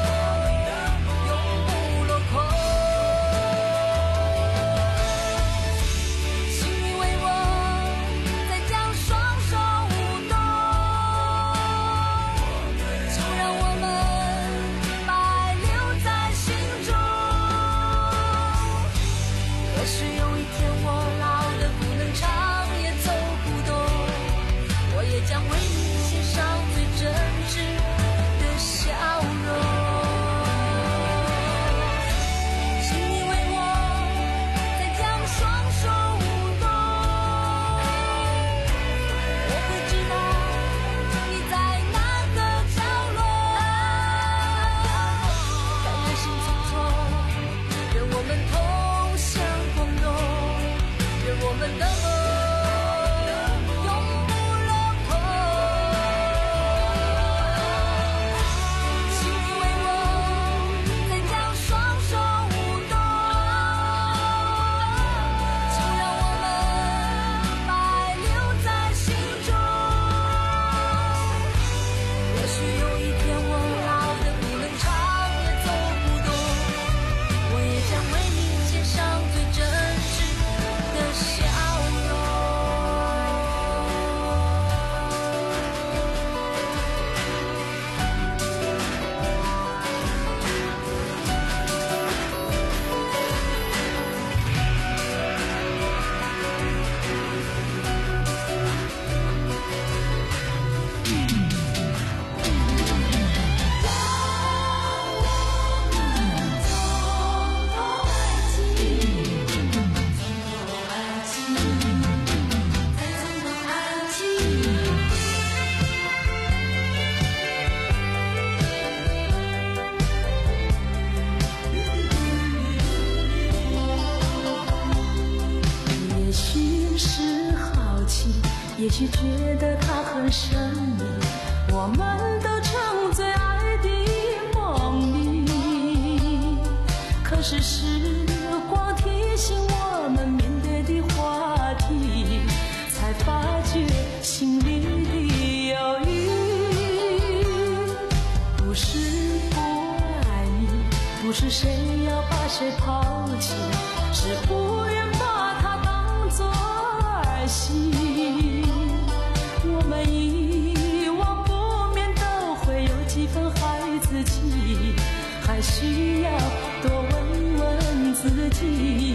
也许觉得它很神秘，我们都沉醉爱的梦里。可是时光提醒我们面对的话题，才发觉心里的犹豫。不是不爱你，不是谁要把谁抛弃，是不愿把它当作儿戏。我们遗忘不免都会有几分孩子气，还需要多问问自己，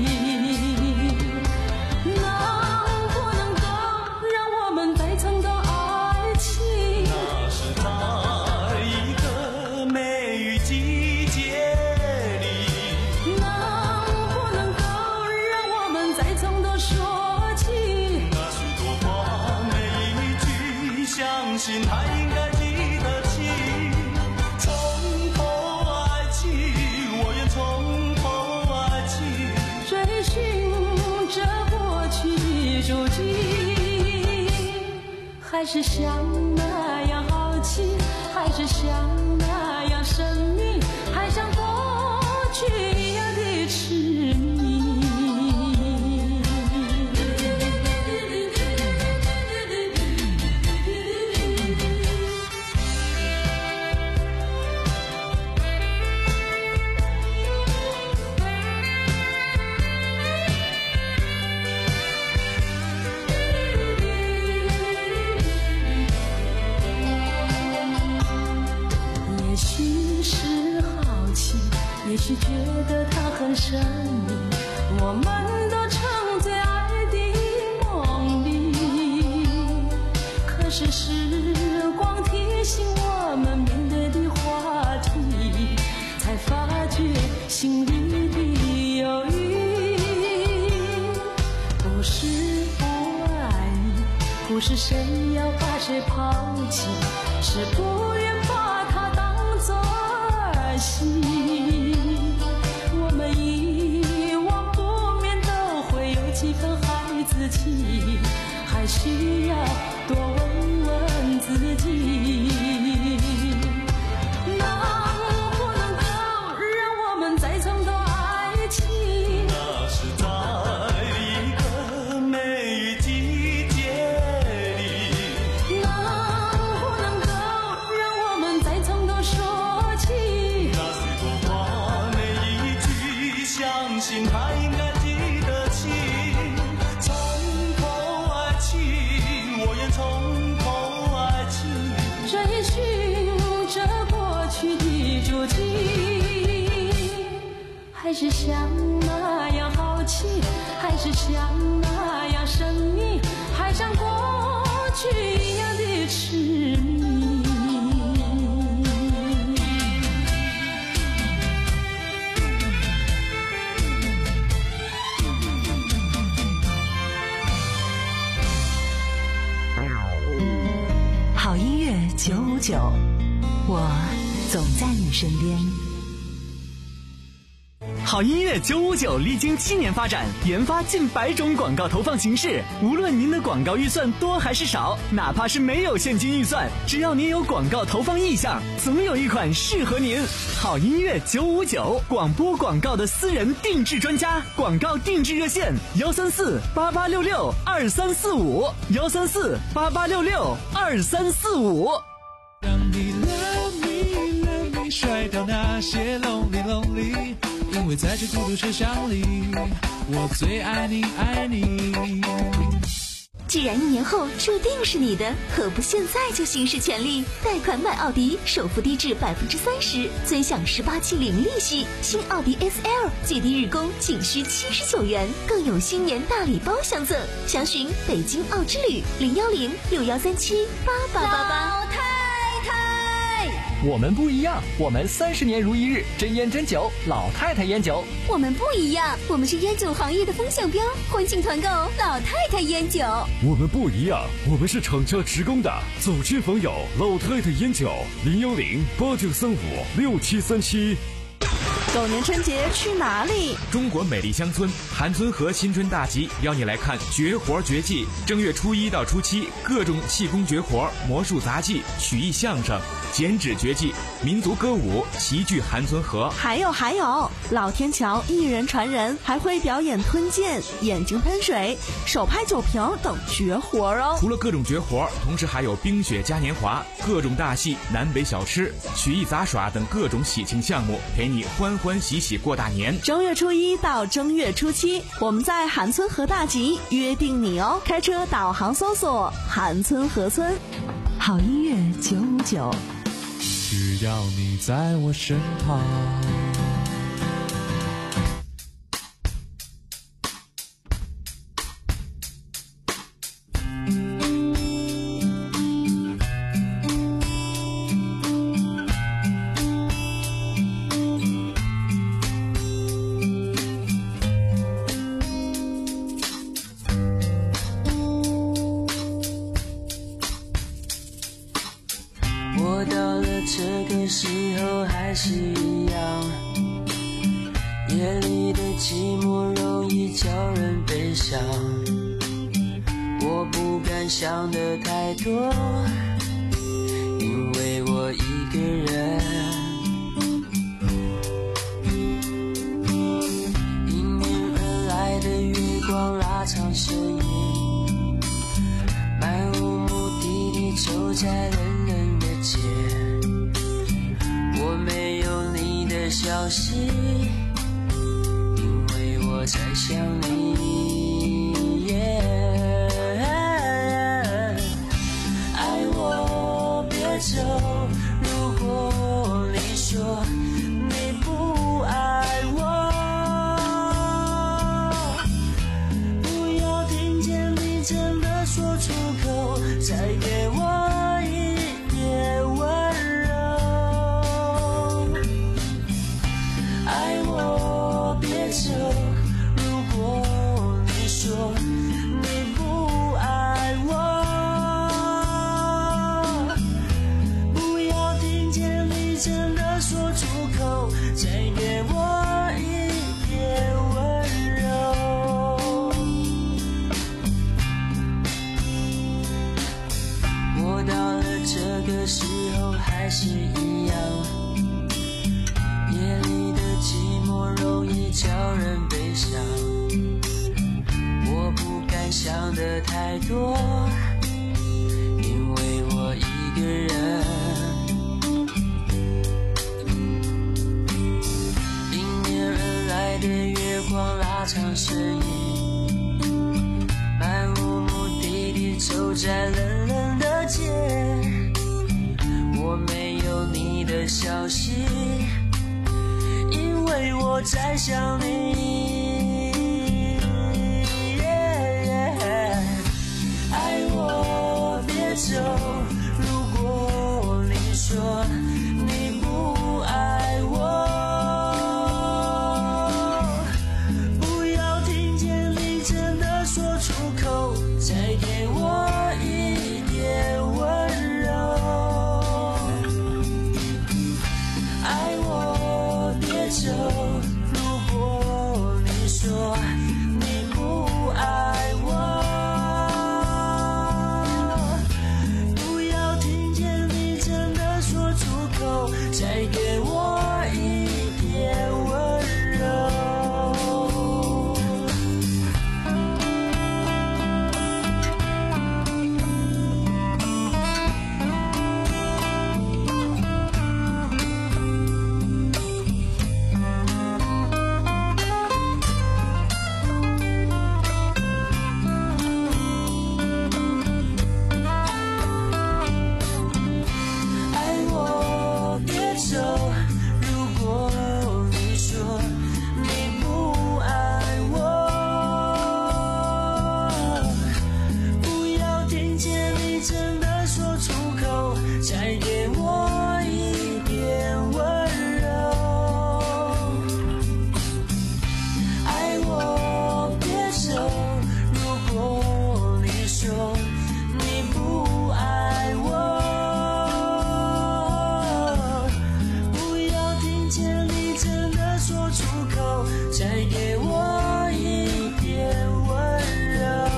能不能够让我们再曾的爱情？ 那是在一个梅雨季节里， 能不能够让我们再曾的说起那许多话每一句相信他应该记得起。从头爱起，我愿从头爱起， 追寻着过去足迹，还是像那样好奇，还是像那样神秘，还像过去一样的痴迷。也许是好奇，也许觉得它很神秘，我们都沉醉爱的梦里。可是时光提醒我们不是不爱你，不是谁要把谁抛弃，是不愿把它当作儿戏。我们遗忘不免都会有几分孩子气，还需要多问问自己，能不能够让我们再尝到爱情？ 那是在一个梅雨季节里， 能不能够让我们再尝到说起？ 那随朵花每一句，相信他应该记得清。从头爱情，我愿从头爱情， 追寻着过去的足迹，还是像那样好奇，还是像那样神秘，还像过去一样的痴迷。 好音乐九五九，我总在你身边。 好音乐九五九历经七年发展，研发近百种广告投放形式。无论您的广告预算多还是少，哪怕是没有现金预算，只要您有广告投放意向，总有一款适合您。好音乐九五九，广播广告的私人定制专家，广告定制热线幺三四八八六六二三四五幺三四八八六六二三四五。 让你 love me love me 甩掉那些 lonely lonely， 因为在这孤独车厢里，我最爱你爱你。 既然一年后注定是你的，何不现在就行使权利？贷款买奥迪，首付低至百分之三十，尊享十八期零利息。新奥迪 S L 最低日供仅需七十九元，更有新年大礼包相赠。详询北京奥之旅零幺零六幺三七八八八八。 我们不一样，我们三十年如一日，真烟真酒，老太太烟酒。 我们不一样，我们是烟酒行业的风向标，欢庆团购老太太烟酒。 我们不一样，我们是厂家职工的，走亲访友，老太太烟酒，零幺零八九三五六七三七。 狗年春节去哪里？ 中国美丽乡村韩村河新春大集邀你来看绝活绝技。正月初一到初七，各种气功绝活、魔术杂技、曲艺相声、剪纸绝技、民族歌舞齐聚韩村河。 还有还有，老天桥一人传人，还会表演吞剑、眼睛喷水、手拍酒瓶等绝活哦。 除了各种绝活，同时还有冰雪嘉年华、各种大戏、南北小吃、曲艺杂耍等各种喜庆项目，陪你欢欢喜喜过大年。 正月初一到正月初七，我们在韩村河大集约定你哦。开车导航搜索韩村河村。 好音乐九五九， 只要你在我身旁。 我到了这个时候还是一样，夜里的寂寞容易叫人悲伤。我不敢想的太多，因为我一个人。迎面而来的月光拉长身影，漫无目的地走在冷冷的街。我没有你的消息，因为我在想你、yeah、爱我别走，如果你说你不爱我，不要听见你真的说出口，再给我一点温柔。爱我别走，如果你说还是一样，夜里的寂寞容易叫人悲伤，我不敢想的太多，因为我一个人。迎面而来的月光拉长身影，漫无目的地走在冷冷的街，我没有你的消息，因为我在想你、yeah, 爱我别走，如果你说你不爱我，不要听见你真的说出口，再给我一点温柔，爱我别走，如果你说你不爱我，不要听见你真的说出口，再给我一点温柔。爱我别走，如果你说你不爱我，不要听见你真的说出口，再给我一点温柔。爱我别走，如果你说你不爱我，不要听见你真的说出口，再给我一点温柔。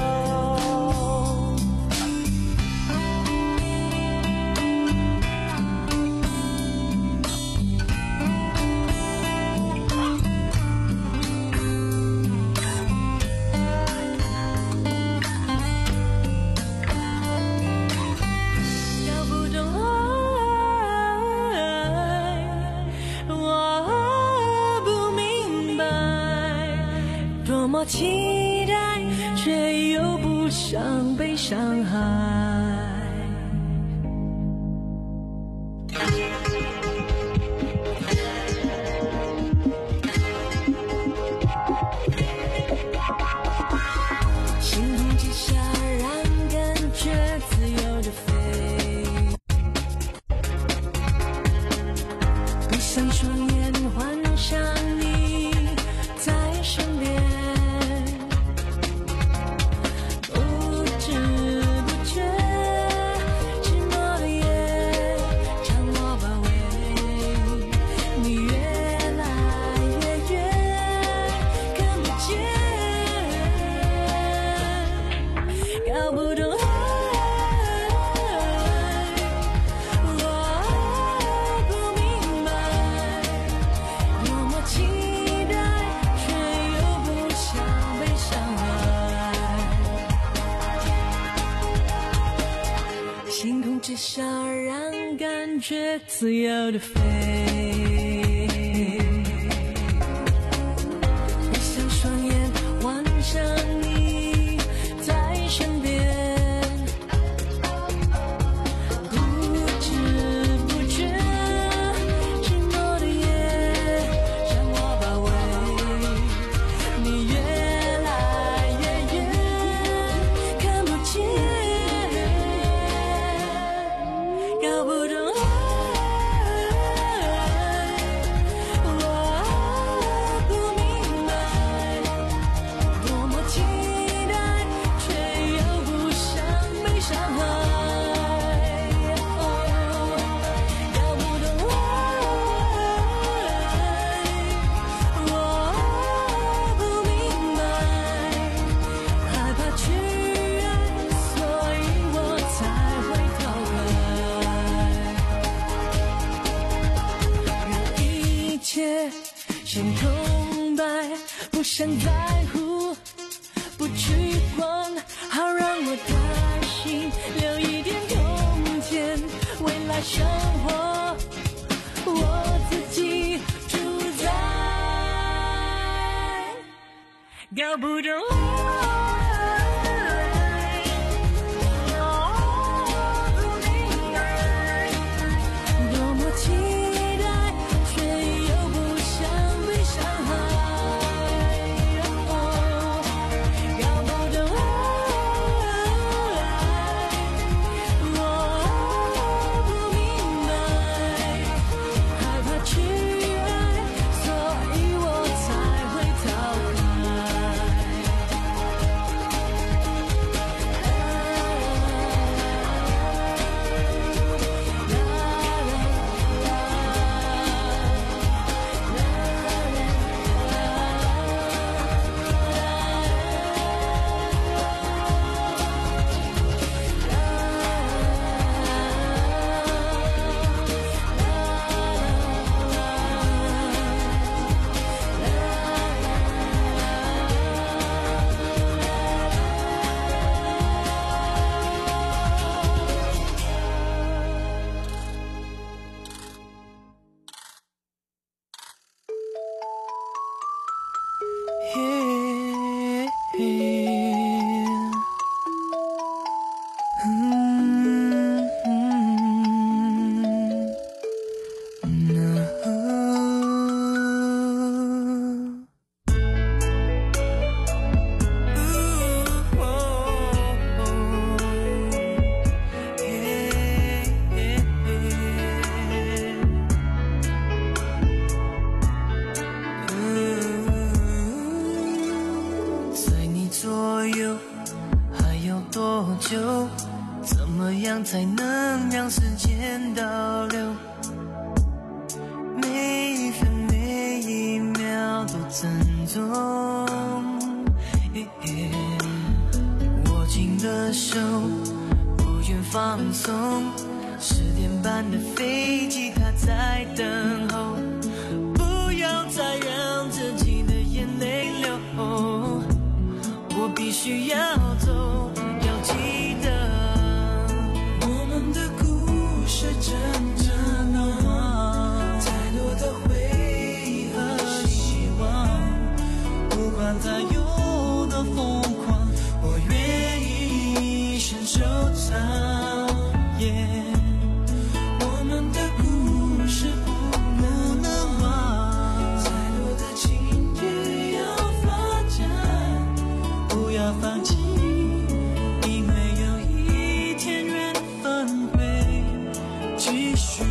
搞不懂爱，我不明白，多么期待，却又不想被伤害。星空之下，让感觉自由的飞，闭上双眼，幻想你在身边，不知不觉，寂寞的夜将我包围，你越来越远，看不见，搞不懂爱，我不明白，多么期待，却又不想被伤害。星空之下，让感觉自由的飞，闭上双眼，幻想你在身边，不知不觉，寂寞的夜将我包围，你越来越远，看不见，搞不懂爱， 把生活我自己主宰，搞不懂才能让时间倒流，每一分每一秒都珍重。握紧的手，不愿放松。十点半的飞机，它在等候。不要再让自己的眼泪流，我必须要走，要记得。是真正的我，再多的回忆和希望，不管再有多疯狂，我愿意一生收藏。Yeah, 我们的故事不能忘，再多的情绪要发展，不要放弃。继续，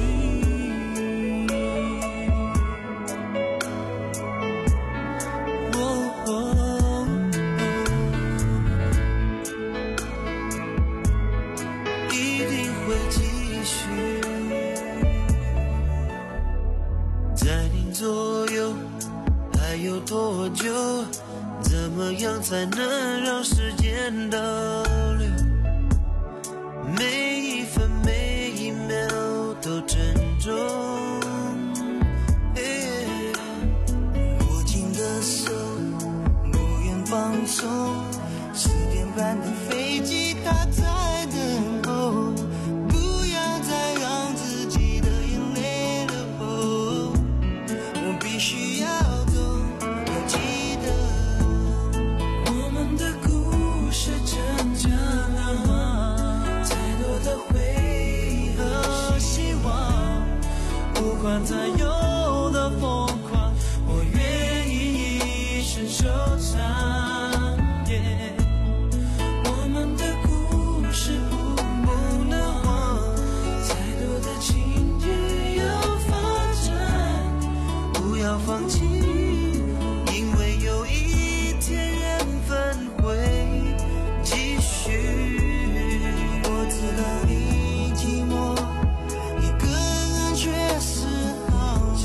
哦哦哦，一定会继续。在你左右还有多久？怎么样才能让时间倒流？每一分每一秒都珍重，握紧的手，不愿放松。十点半的飞机，它在等候。不要再让自己的眼泪流，我必须要走，要记得我们的故事真正的我，再多的回忆和希望，不管再有的疯狂，我愿意一生收藏。Yeah, 我们的故事不不能忘，再多的情绪要发展，不要放弃，因为有一天缘分会继续。我知道你寂寞，一个人却是好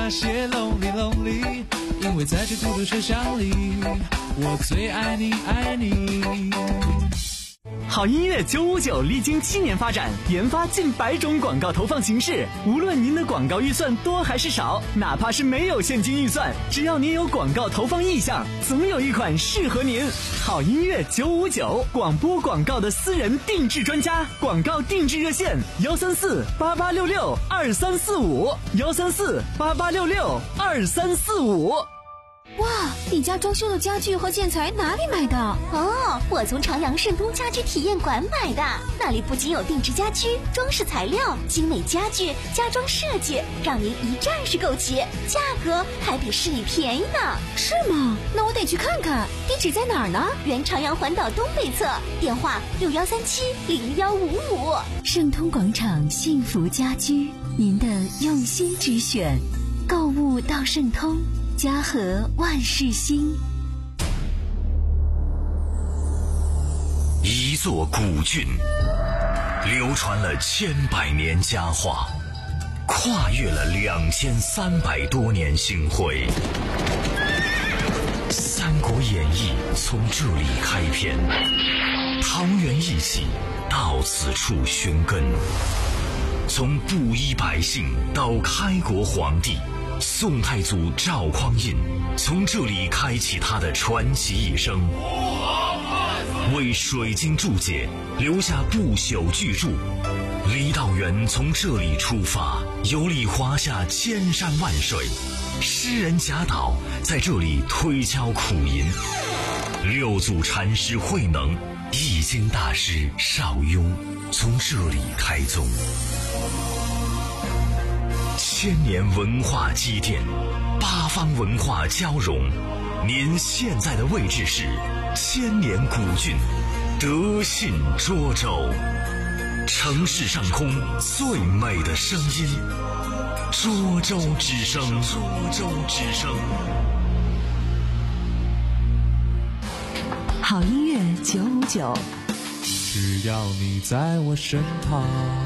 那些 lonely lonely， 因为在这孤独车厢里，我最爱你爱你。 好音乐九五九历经七年发展，研发近百种广告投放形式。无论您的广告预算多还是少，哪怕是没有现金预算，只要您有广告投放意向，总有一款适合您。好音乐九五九，广播广告的私人定制专家，广告定制热线：幺三四八八六六二三四五，幺三四八八六六二三四五。 哇，你家装修的家具和建材哪里买的？哦，我从朝阳盛东家居体验馆买的。那里不仅有定制家居、装饰材料、精美家具、家装设计，让您一站式购齐，价格还比市里便宜呢。是吗？那我得去看看。地址在哪儿呢？原朝阳环岛东北侧，电话六幺三七零幺五五。 盛通广场幸福家居，您的用心之选。购物到盛通。家和万事兴。 一座古郡，流传了千百年佳话，跨越了两千三百多年星辉。《三国演义》从这里开篇，桃园义气到此处寻根，从布衣百姓到开国皇帝。宋太祖赵匡胤从这里开启他的传奇一生，为水晶注解留下不朽巨著。李道元从这里出发，游历华夏千山万水，诗人贾岛在这里推敲苦吟，六祖禅师慧能、易经大师邵雍从这里开宗。千年文化积淀，八方文化交融。您现在的位置是千年古郡德信涿州，城市上空最美的声音，涿州之声。涿州之声。 好音乐九五九， 只要你在我身旁。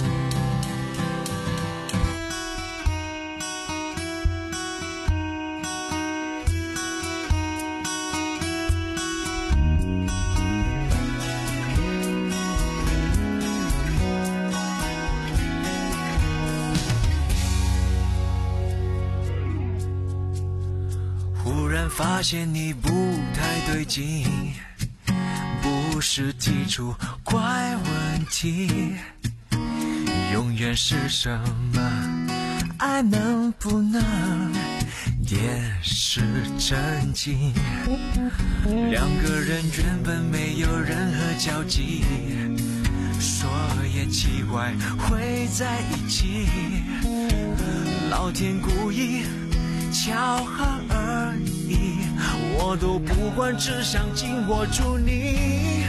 发现你不太对劲，不是提出怪问题，永远是什么？爱能不能点石成金？两个人原本没有任何交集，说也奇怪会在一起，老天故意巧合而已，我都不管，只想紧握住你。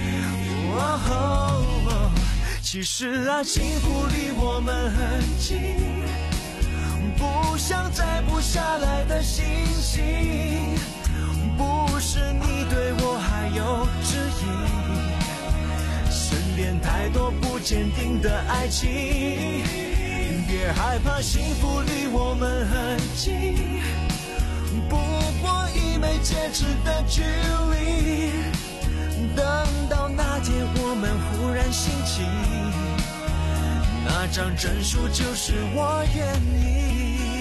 哦，其实啊，幸福离我们很近，不像摘不下来的星星。不是你对我还有质疑，身边太多不坚定的爱情。别害怕，幸福离我们很近，不过一枚戒指的距离。等到那天我们忽然醒起，那张证书就是我愿意。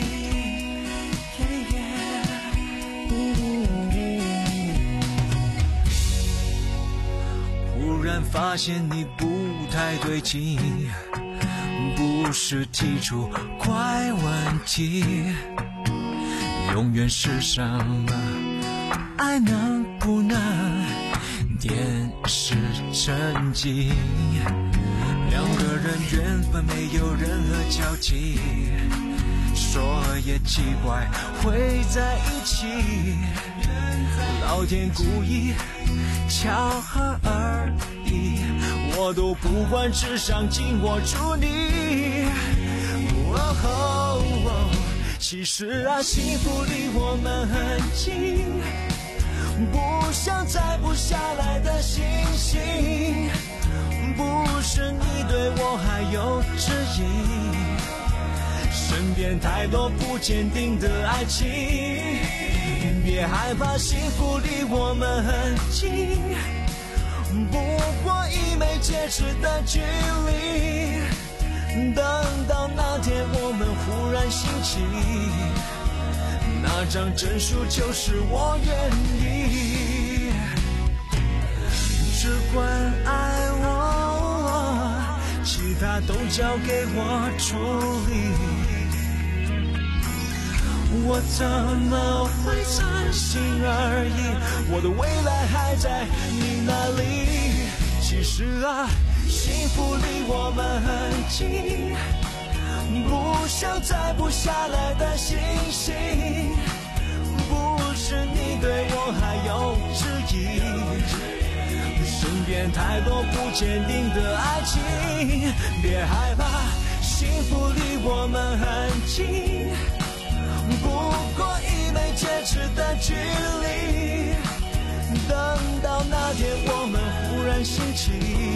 忽然发现你不太对劲，不是提出怪问题，永远是什么？爱能不能点石成金？两个人原本没有任何交集，说也奇怪会在一起，老天故意巧合而已，我都不管，只想紧握住你。哦，其实啊，幸福离我们很近，不像摘不下来的星星。不是你对我还有质疑，身身边太多不坚定的爱情，别害怕，幸福离我们很近，不过一枚戒指的距离。等到那天我们忽然醒起，那张证书就是我愿意。只管爱我，其他都交给我处理。我怎么会真心而已？我的未来还在你那里。其实啊，幸福离我们很近，不像摘不下来的星星。不是你对我还有质疑，身边太多不坚定的爱情。别害怕，幸福离我们很近，不过一枚戒指的距离。等到那天我们忽然醒起，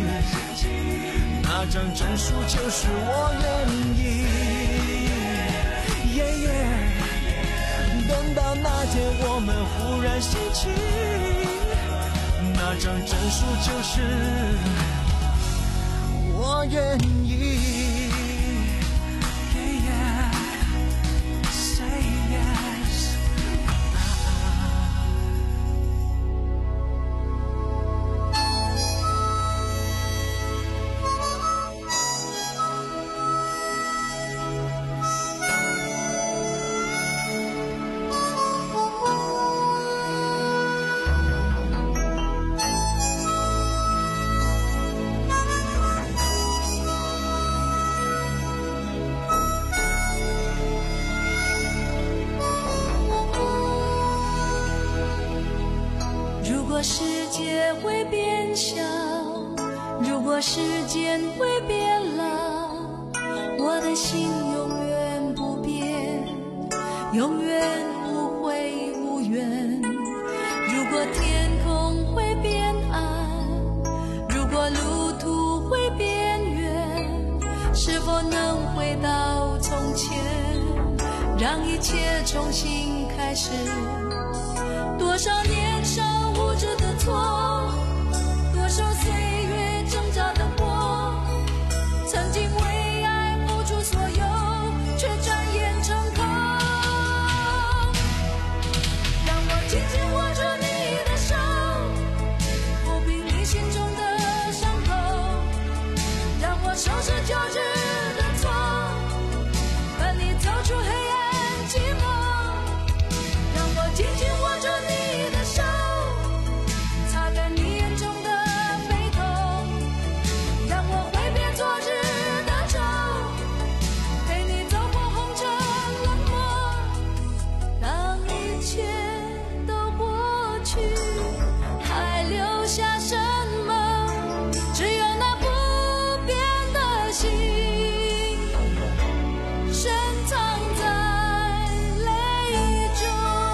那张证书就是我愿意。yeah, yeah 等到那天我们忽然醒起，那张证书就是我愿意。 如果世界会变小，如果时间会变老，我的心永远不变，永远无悔无怨。如果天空会变暗，如果路途会变远，是否能回到从前，让一切重新开始？多少年少无知的错，多少岁月挣扎的活，曾经为爱付出所有，却转眼成空。让我紧紧握住你的手，抚平你心中的伤口，让我收拾旧日的错，伴你走出黑暗寂寞。让我紧紧握住你的手，擦干你眼中的悲痛，让我挥别昨日的愁，陪你走过红尘冷漠。当一切都过去，还留下什么？只有那不变的心，深藏在泪中。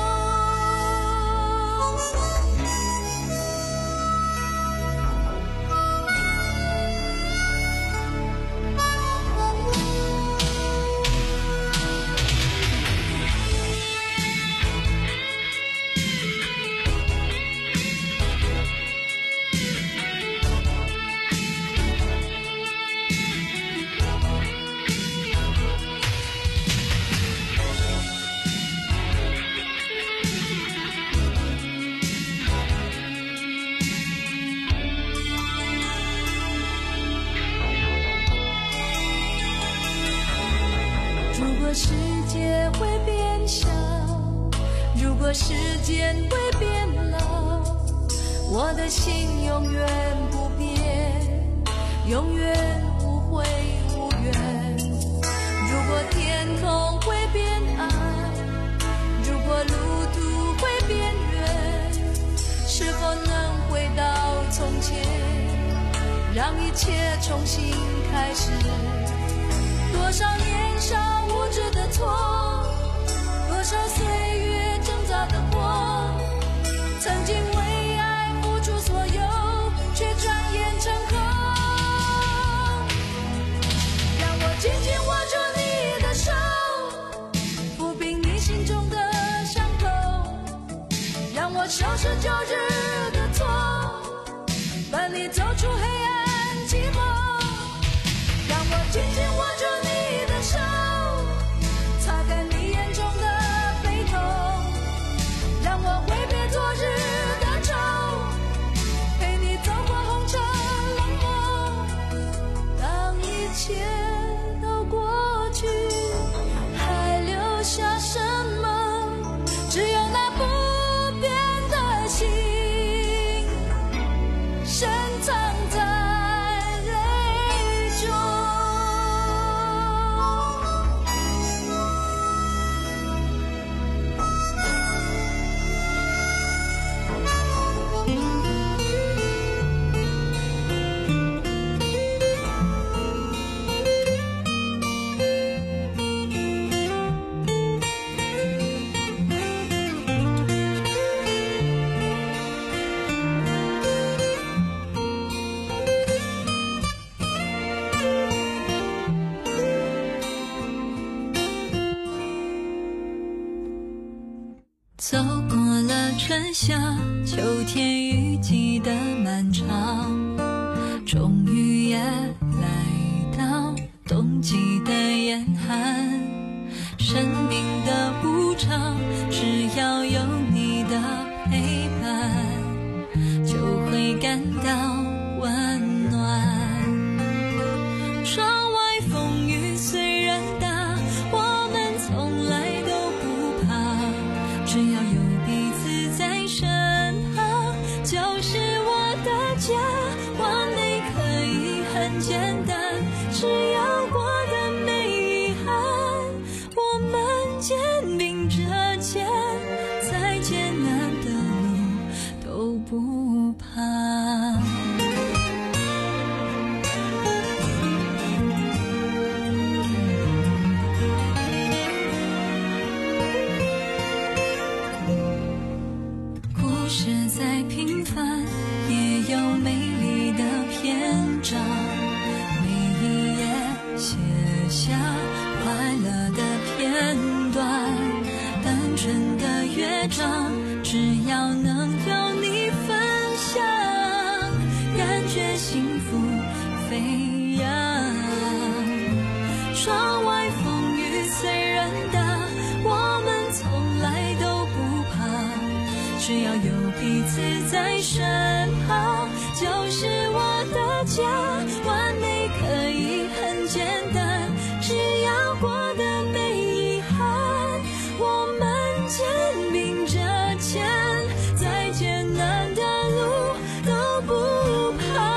如果世界会变小，如果时间会变老，我的心永远不变，永远无悔无怨。如果天空会变暗，如果路途会变远，是否能回到从前，让一切重新开始？多少年少无知的错，多少岁月挣扎的活，曾经为爱付出所有，却转眼成空。让我紧紧握住你的手， 是旧日的错，伴你走出黑暗寂寞，让我紧紧握住你的手，擦干你眼中的悲痛，让我挥别昨日的愁，陪你走过红尘冷漠。当一切都过去，还留下什么？只有那不变的心，深藏在泪中。 走过了春夏秋天雨季的漫长，终于也来到冬季的严寒。生命的无常，只要有你的陪伴，就会感到温暖。窗外风雨虽然大，我们从来都不怕，只要有彼此在身旁，就是我的家。完美可以很简单，只要过得没遗憾，我们肩并着肩，再艰难的路都不怕。故事再平凡，也有美丽的篇章，每一页写下快乐的片段，单纯的乐章，只要能有你分享，感觉幸福飞扬。窗外风雨虽然大，我们从来都不怕，只要有彼此在身旁，就是我的家。完美可以很简单，只要过得没遗憾，我们肩并着肩，再艰难的路都不怕。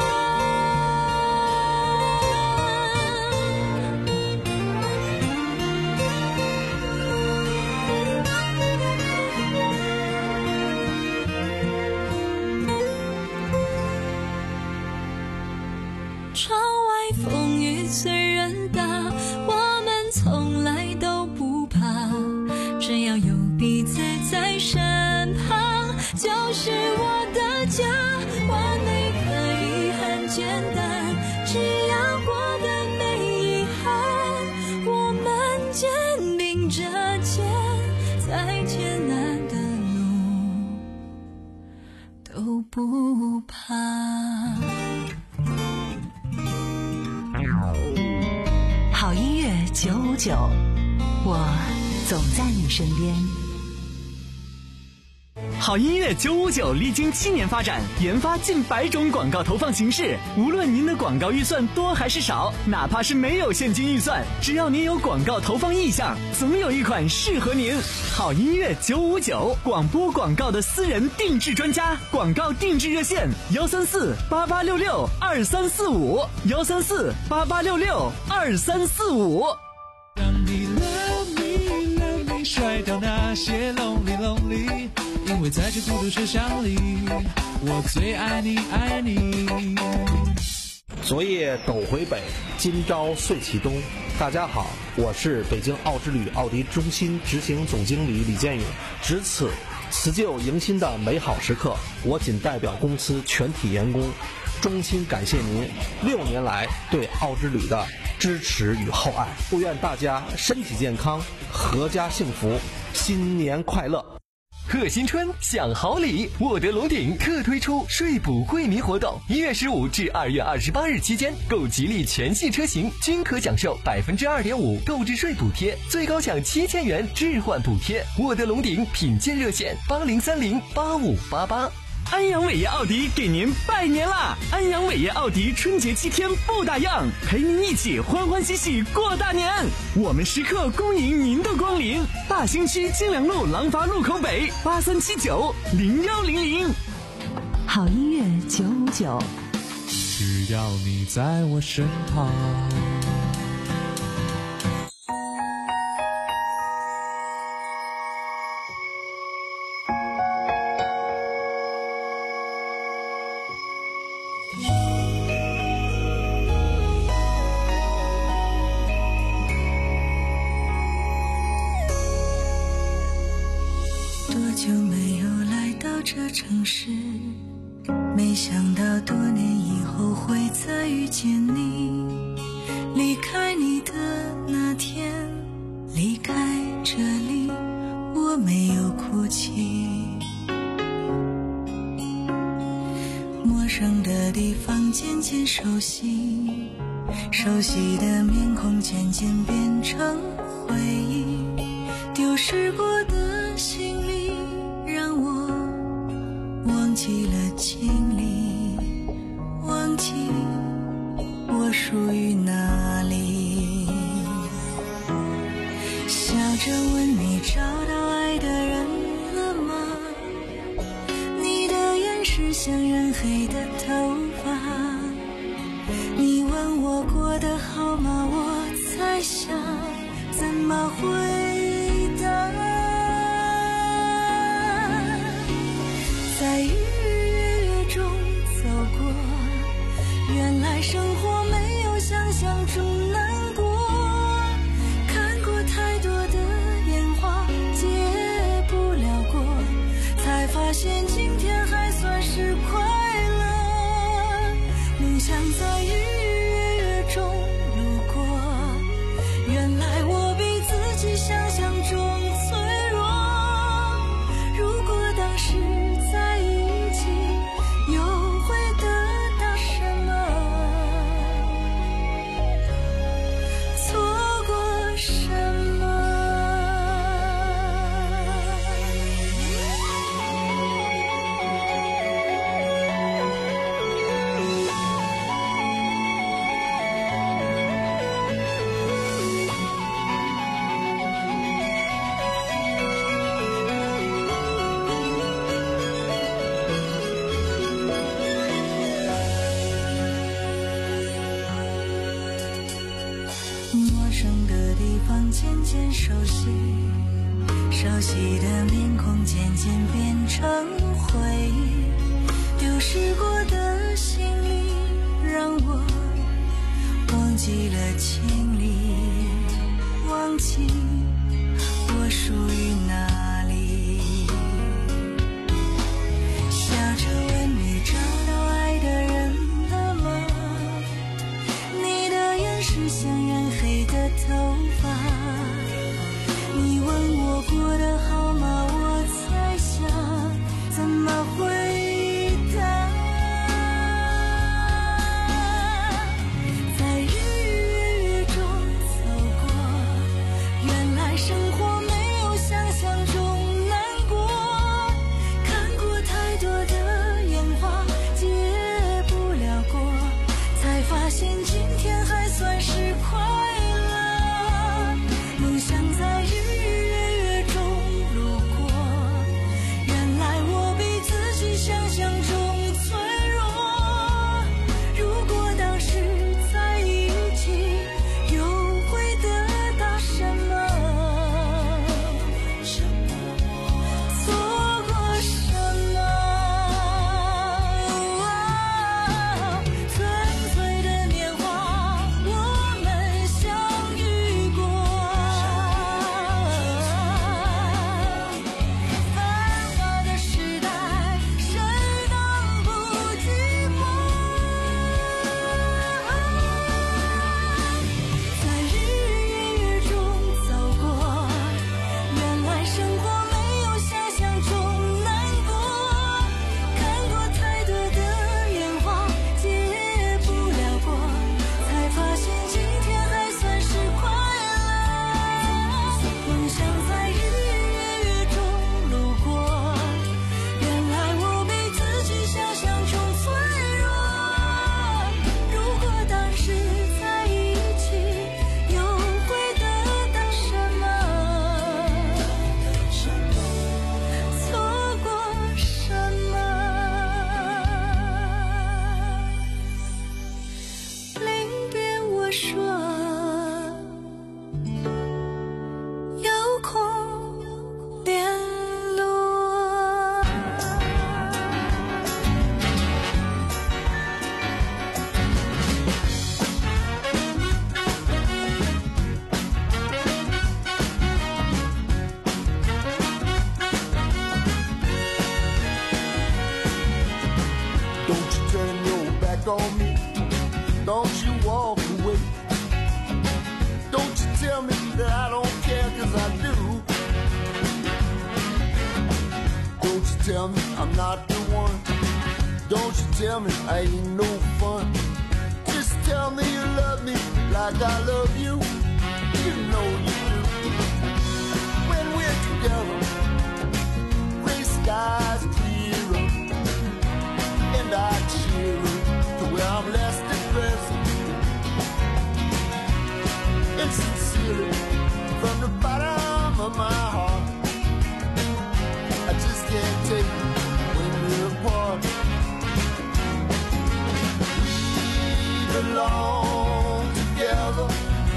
窗外风雨虽然大，我们从来都不怕，只要有彼此在身旁，就是我的家。完美可以很简单，只要过得没遗憾，我们肩并着肩，再艰难的路都不怕。 好音乐九五九，我总在你身边。 好音乐九五九历经七年发展，研发近百种广告投放形式。无论您的广告预算多还是少，哪怕是没有现金预算，只要您有广告投放意向，总有一款适合您。好音乐九五九，广播广告的私人定制专家，广告定制热线：幺三四八八六六二三四五，幺三四八八六六二三四五。 让你 love me love me 甩掉那些 lonely lonely， 因为在这孤独车厢里，我最爱你爱你。 昨夜斗回北，今朝岁启东。大家好，我是北京奥之旅奥迪中心执行总经理李建勇。值此辞旧迎新的美好时刻，我仅代表公司全体员工，衷心感谢您六年来对奥之旅的支持与厚爱。祝愿大家身体健康，阖家幸福，新年快乐。 贺新春享好礼，沃德龙鼎特推出税补惠民活动，一月十五至二月二十八日期间，购吉利全系车型均可享受百分之二点五购置税补贴，最高享七千元置换补贴。沃德龙鼎品鉴热线八零三零八五八八。 安阳伟业奥迪给您拜年啦！安阳伟业奥迪春节七天不打烊，陪您一起欢欢喜喜过大年。我们时刻恭迎您的光临。大兴区金良路廊坊路口北八三七九零幺零零。 好音乐九五九， 只要你在我身旁。 就没有来到这城市，没想到多年以后会再遇见你。离开你的那天，离开这里，我没有哭泣。陌生的地方渐渐熟悉，熟悉的面孔渐渐变成回忆，丢失过的心里让我忘记了经历，忘记我属于哪里。笑着问你找到爱的人了吗？你的眼是像染黑的头发。你问我过得好吗？我猜想怎么回答。在日月中走过，原来生活没有想象中难过。看过太多的烟花，结不了果，才发现今天还算是快乐。梦想在日月中路过，原来我比自己想象中脆弱。如果当时在一起，又会得到什么？错过什么？陌生的地方渐渐熟悉，熟悉的面孔渐渐变成回忆，丢失过的心里让我忘记了经历，忘记我属于哪里。笑着问你找到爱的人了吗？你的眼是像染黑的头发。你问我过得好吗？我猜想怎么回答。在日月中走过，原来生活没有想 'cause I do. Don't you tell me I'm not the one. Don't you tell me I ain't no fun. Just tell me you love me like I love you. You know you do. When we're together, gray skies clear up, and I cheer up to where I'm less depressed. And sincerely, from the bottom of my heart, I just can't take it when we're apart. We belong together.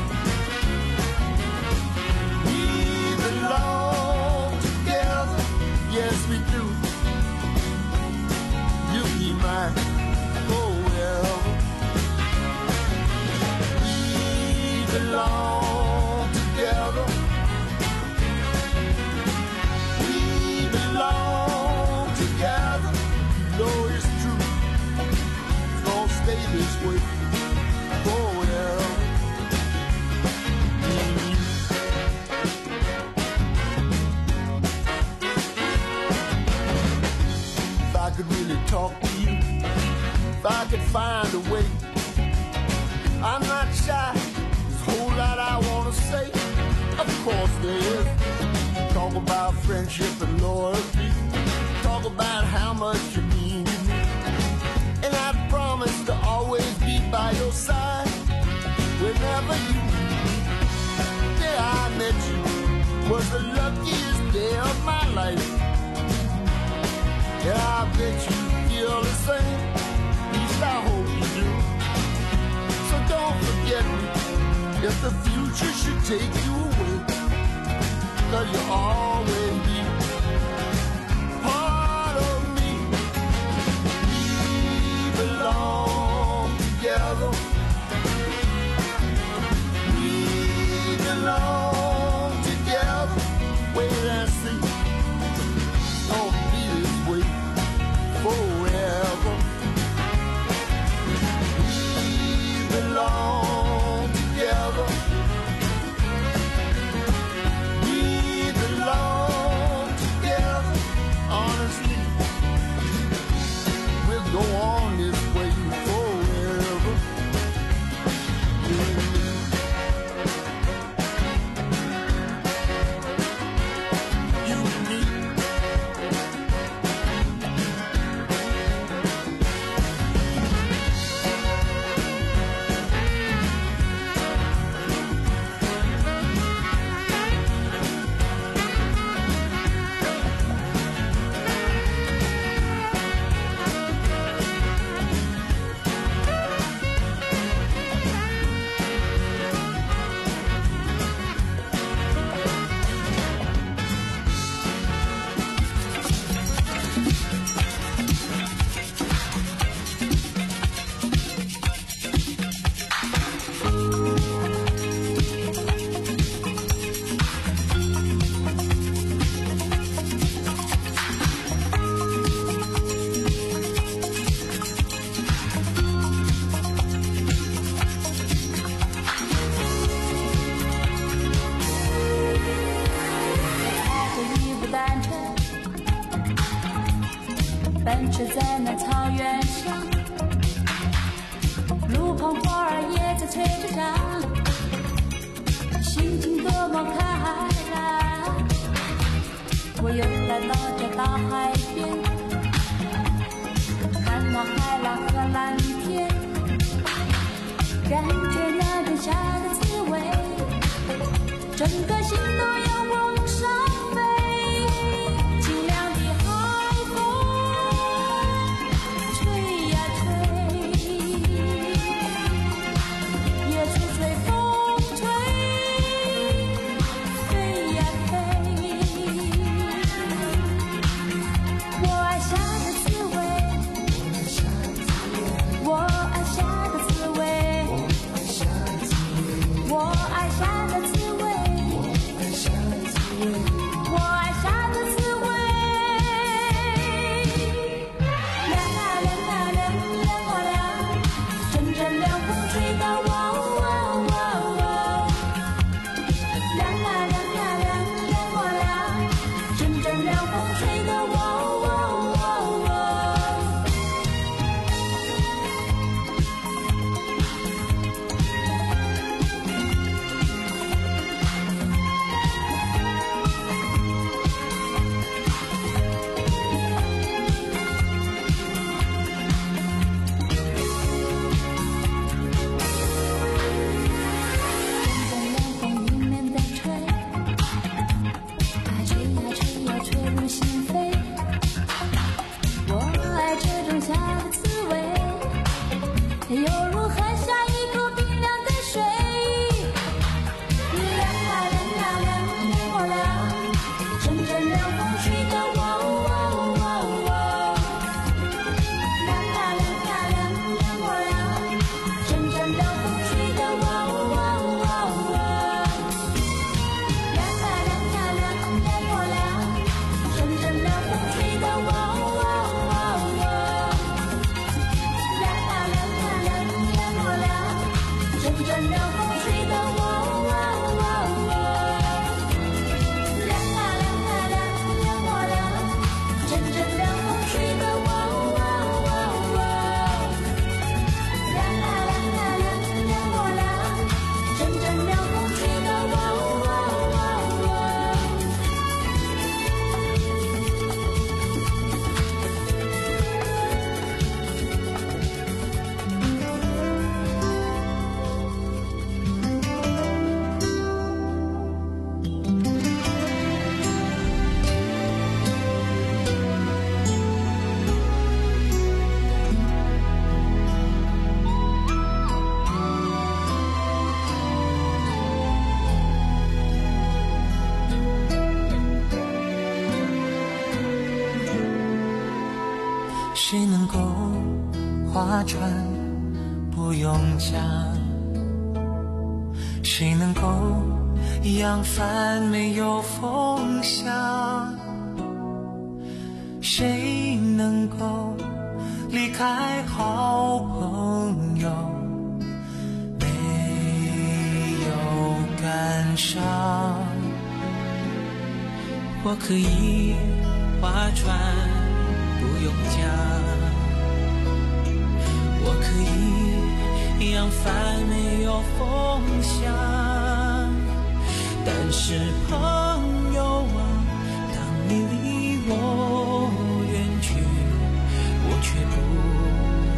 We belong together. Yes, we do. You'll be mine forever. We belong together. We belong together. No, it's true. It's gonna stay this way forever. Me and you. If I could really talk to you, if I could find a way, I'm not shy. There's a whole lot I wanna say. Of course there is. Talk about friendship and loyalty. Talk about how much you mean to me. And I promise to always be by your side whenever you need me. The day I met you was the luckiest day of my life. And I bet you feel the same. At least I hope you do. So don't forget me if the future should take you away. 'Cause you'll always be part of me. We belong together. We belong together. Wait and see. Don't be this way forever. We belong together. We belong together. Honestly, we'll go on this way forever. You and me. 奔驰在那草原上，路旁花儿也在催着长，心情多么开朗。我又来到这大海边，看那海浪和蓝天，感觉那天下的滋味，整个心都要往上飞。清凉的海风吹呀吹，野处随风吹，飞呀飞。我爱夏的滋味，我爱夏的滋味，我爱夏的滋味。 谁能够划船不用桨？谁能够扬帆没有风向？谁能够离开好朋友没有感伤？我可以划船不用桨，我可以扬帆没有风向，但是朋